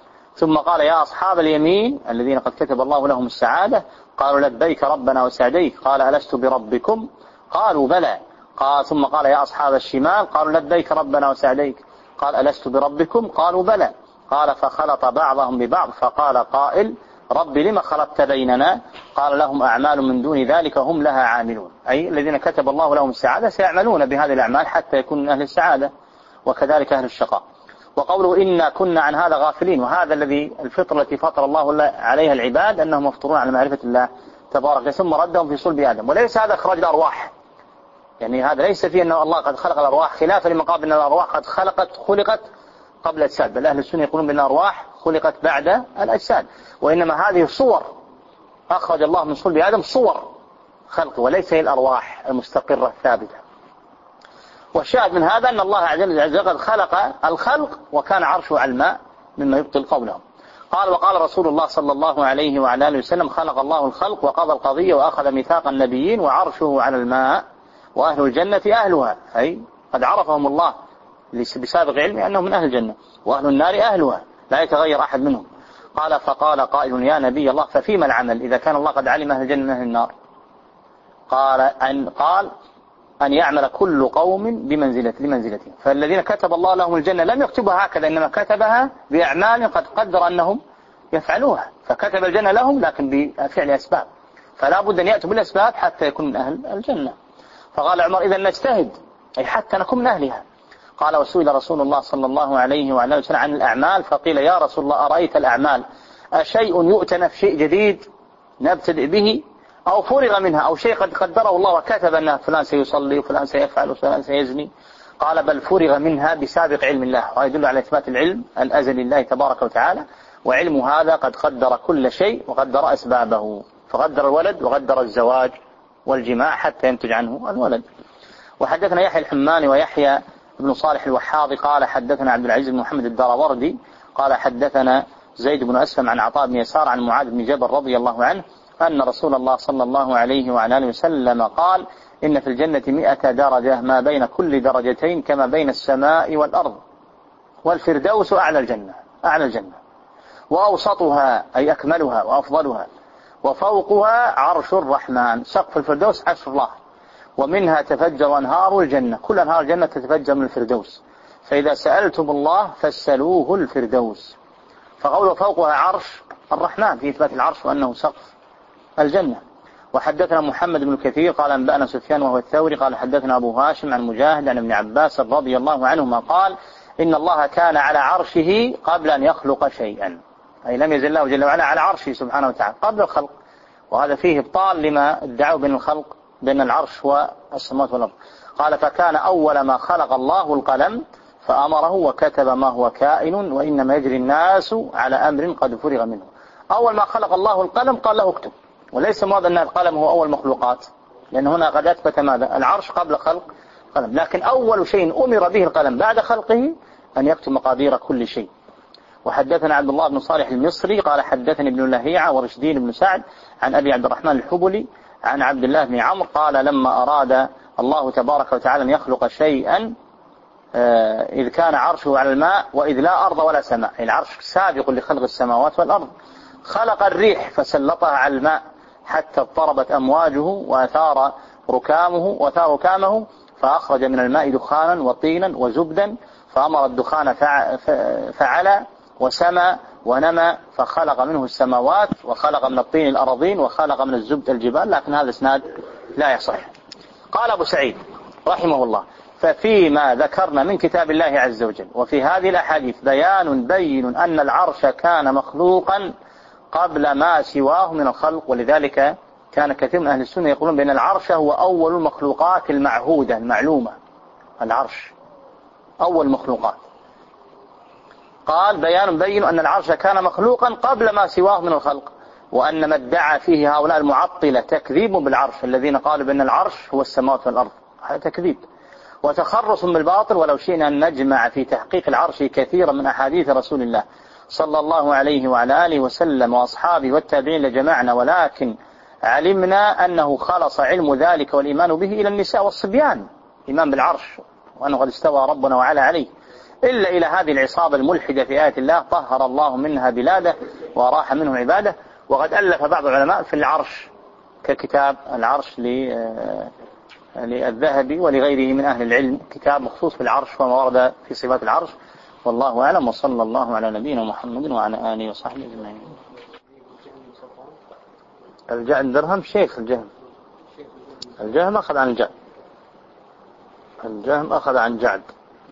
ثم قال يا أصحاب اليمين الذين قد كتب الله لهم السعادة قالوا لبيك ربنا وسعديك، قال ألست بربكم؟ قالوا بلى. قال ثم قال يا أصحاب الشمال قالوا لبيك ربنا وسعديك، قال ألست بربكم؟ قالوا بلى. قال فخلط بعضهم ببعض فقال قائل رب لما خلطت بيننا؟ قال لهم أعمال من دون ذلك هم لها عاملون، أي الذين كتب الله لهم السعادة سيعملون بهذه الأعمال حتى يكونوا من أهل السعادة، وكذلك أهل الشقاء. وقوله إنا كنا عن هذا غافلين، وهذا الذي الفطرة التي فطر الله عليها العباد أنهم مفطرون على معرفة الله تبارك، ثم ردهم في صلب آدم. وليس هذا إخراج الأرواح، يعني هذا ليس فيه أن الله قد خلق الأرواح، خلافا لما قال أن الأرواح قد خلقت قبل الأجساد، بل أهل السنة يقولون بأن الأرواح خلقت بعد الأجساد، وإنما هذه صور أخرج الله من صلب آدم صور خلقه، وليس هي الأرواح المستقرة الثابتة. والشاهد من هذا أن الله عز وجل قد خلق الخلق وكان عرشه على الماء مما يبطل قولهم. قال وقال رسول الله صلى الله عليه وعلى آله وسلم خلق الله الخلق وقضى القضية وأخذ ميثاق النبيين وعرشه على الماء وأهل الجنة أهلها، أي قد عرفهم الله بسابق علمه أنهم من أهل الجنة، وأهل النار أهلها لا يتغير أحد منهم. قال فقال قائل يا نبي الله ففيما العمل إذا كان الله قد علم أهل الجنة من أهل النار؟ قال أن يعمل كل قوم بمنزلته، فالذين كتب الله لهم الجنة لم يكتبها هكذا، إنما كتبها بأعمال قد قدر أنهم يفعلوها، فكتب الجنة لهم لكن بفعل أسباب، فلا بد أن يأتوا بالأسباب حتى يكون من أهل الجنة. فقال عمر إذا نجتهد أي حتى نكون من أهلها. قال وسئل رسول الله صلى الله عليه وعلى آله وسلم عن الأعمال فقيل يا رسول الله أرأيت الأعمال أشيء يؤتنا في شيء جديد نبتدئ به أو فرغ منها، أو شيء قد قدره الله وكتب أن فلان سيصلي وفلان سيفعل وفلان سيزني؟ قال بل فرغ منها بسابق علم الله، ويدل على إثبات العلم الأزلي لله تبارك وتعالى، وعلم هذا قد قدر كل شيء وقدر أسبابه، فقدر الولد وقدر الزواج والجماع حتى ينتج عنه الولد. وحدثنا يحيى الحماني ويحيى بن صالح الوحاضي قال حدثنا عبد العزيز بن محمد الدراوردي قال حدثنا زيد بن أسلم عن عطاء بن يسار عن معاذ بن جبل رضي الله عنه أن رسول الله صلى الله عليه وعلى آله وسلم قال إن في الجنة 100 درجة ما بين كل درجتين كما بين السماء والأرض، والفردوس أعلى الجنة وأوسطها أي أكملها وأفضلها، وفوقها عرش الرحمن، سقف الفردوس عرش الله، ومنها تفجر أنهار الجنة، كل أنهار الجنة تتفجر من الفردوس، فإذا سألتم الله فاسألوه الفردوس. فقوله فوقها عرش الرحمن في إثبات العرش وأنه سقف الجنة. وحدثنا محمد بن كثير قال أنبأنا سفيان وهو الثوري قال حدثنا أبو هاشم عن مجاهد عن ابن عباس رضي الله عنهما قال إن الله كان على عرشه قبل أن يخلق شيئا، أي لم يزل الله جل وعلا على عرشه سبحانه وتعالى قبل الخلق. وهذا فيه إبطال لما ادعوا بين الخلق بين العرش والسماوات والأرض. قال فكان أول ما خلق الله القلم فأمره وكتب ما هو كائن وإنما يجري الناس على أمر قد فرغ منه. أول ما خلق الله القلم قال له اكتب، وليس مراد أن القلم هو أول مخلوقات، لأن هنا قد أثبت ماذا؟ العرش قبل خلق القلم، لكن أول شيء أمر به القلم بعد خلقه أن يكتب مقادير كل شيء. وحدثنا عبد الله بن صالح المصري قال حدثني ابن لهيعة ورشدين بن سعد عن أبي عبد الرحمن الحبلي عن عبد الله بن عمرو قال لما أراد الله تبارك وتعالى أن يخلق شيئا إذ كان عرشه على الماء وإذ لا أرض ولا سماء، العرش سابق لخلق السماوات والأرض، خلق الريح فسلطها على الماء حتى اضطربت أمواجه وأثار ركامه فأخرج من الماء دخانا وطينا وزبدا، فأمر الدخان فعلى وسمى ونمى، فخلق منه السماوات وخلق من الطين الأراضين وخلق من الزبد الجبال، لكن هذا اسناد لا يصح. قال أبو سعيد رحمه الله ففيما ذكرنا من كتاب الله عز وجل وفي هذه الأحاديث بين أن العرش كان مخلوقا قبل ما سواه من الخلق، ولذلك كان كثير من أهل السنة يقولون بأن العرش هو أول المخلوقات المعهودة المعلومة، العرش أول مخلوقات. قال بين أن العرش كان مخلوقا قبل ما سواه من الخلق، وأن ما ادعى فيه هؤلاء المعطلة تكذيب بالعرش الذين قالوا بأن العرش هو السماوات والأرض، هذا تكذيب وتخرص بالباطل. ولو شئنا أن نجمع في تحقيق العرش كثيرا من أحاديث رسول الله صلى الله عليه وعلى آله وسلم وأصحابه والتابعين لجمعنا، ولكن علمنا أنه خلص علم ذلك والإيمان به إلى النساء والصبيان، إيمان بالعرش وأنه قد استوى ربنا وعلى عليه، إلا إلى هذه العصابة الملحدة في آية الله طهر الله منها بلاده وراح منهم عباده. وقد ألف بعض العلماء في العرش ككتاب العرش للذهبي ولغيره من أهل العلم، كتاب مخصوص في العرش وما ورد في صفات العرش، والله أعلم. وصلى الله على نبينا محمد وعلى آله وصحبه أجمعين. الدرهم شيخ الجهم أخذ عن الجعد، الجهم أخذ عن جعد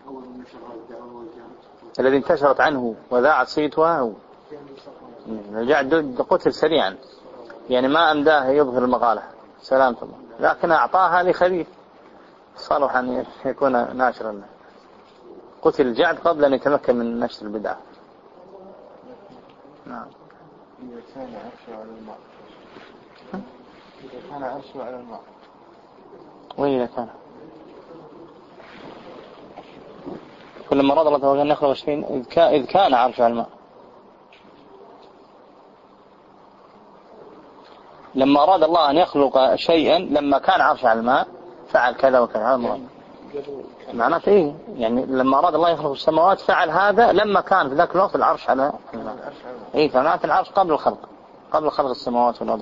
الذي انتشرت عنه وذاعت صيتها. الجعد قتل سريعا، يعني ما أمداه يظهر المقالة سلامة الله، لكن أعطاها لخبيث صالح أن يكون ناشرا. قتل الجعد قبل أن يتمكن من نشر البدعة. نعم. إذا كان عرشه على الماء، إذا كان عرشه على الماء، وين إذا كان؟ كلما أراد الله تعالى أن يخلق شيء إذ كان عرشه على الماء، لما أراد الله أن يخلق شيئا لما كان عرشه على الماء فعل كذا وكذا، هذا مراد. معناته إيه؟ يعني لما أراد الله يخلق السماوات فعل هذا لما كان في ذاك الوقت العرش على الماء. إيه، فمعناته العرش قبل الخلق، قبل خلق السماوات والأرض.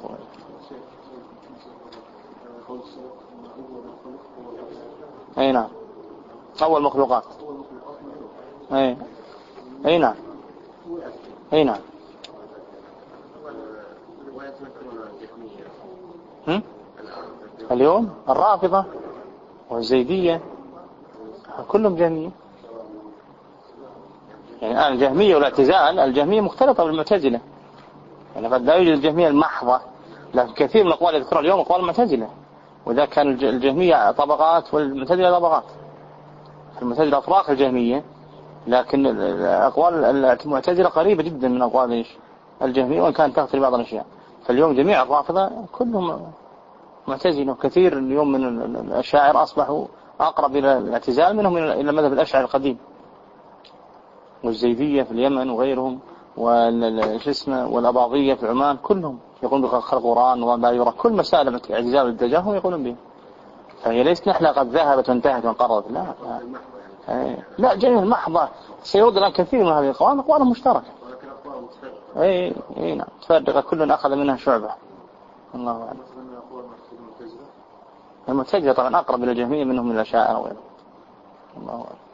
أي نعم، أول مخلوقات. أي نعم، أي نعم. اليوم الرافضة والزيدية كلهم جهمية، يعني الآن الجهمية والاعتزال، الجهمية مختلطة بالمعتزلة، يعني قد لا يوجد الجهمية المحضة، لكن كثير من الأقوال يذكرها اليوم أقوال المعتزلة، وإذا كان الجهمية طبقات والمعتزلة طبقات. المعتزلة أطراق الجهمية، لكن أقوال المعتزلة قريبة جدا من أقوال الجهمية وإن كانت تغطي بعض الأشياء. فاليوم جميع الرافضة كلهم معتزلة، وكثير اليوم من الأشاعر أصبحوا أقرب إلى الاعتزال منهم إلى مذهب الأشاعرة القديم، والزيدية في اليمن وغيرهم والأباضية في عمان كلهم يقولون بخلق قرآن وما يرى، كل مسائل الاعتزال والدجال هم يقولون به. فهي ليست نحلة قد ذهبت وانتهت وانقرضت، لا جميع المحضة. سيرد الآن كثير من هذه الأقوال أقوال مشتركة، أي نعم، تفرق كل أخذ منها شعبة. الله أعلم. المعتزلة طبعا أقرب إلى الجهمية منهم من الأشاعرة. الله أعلم.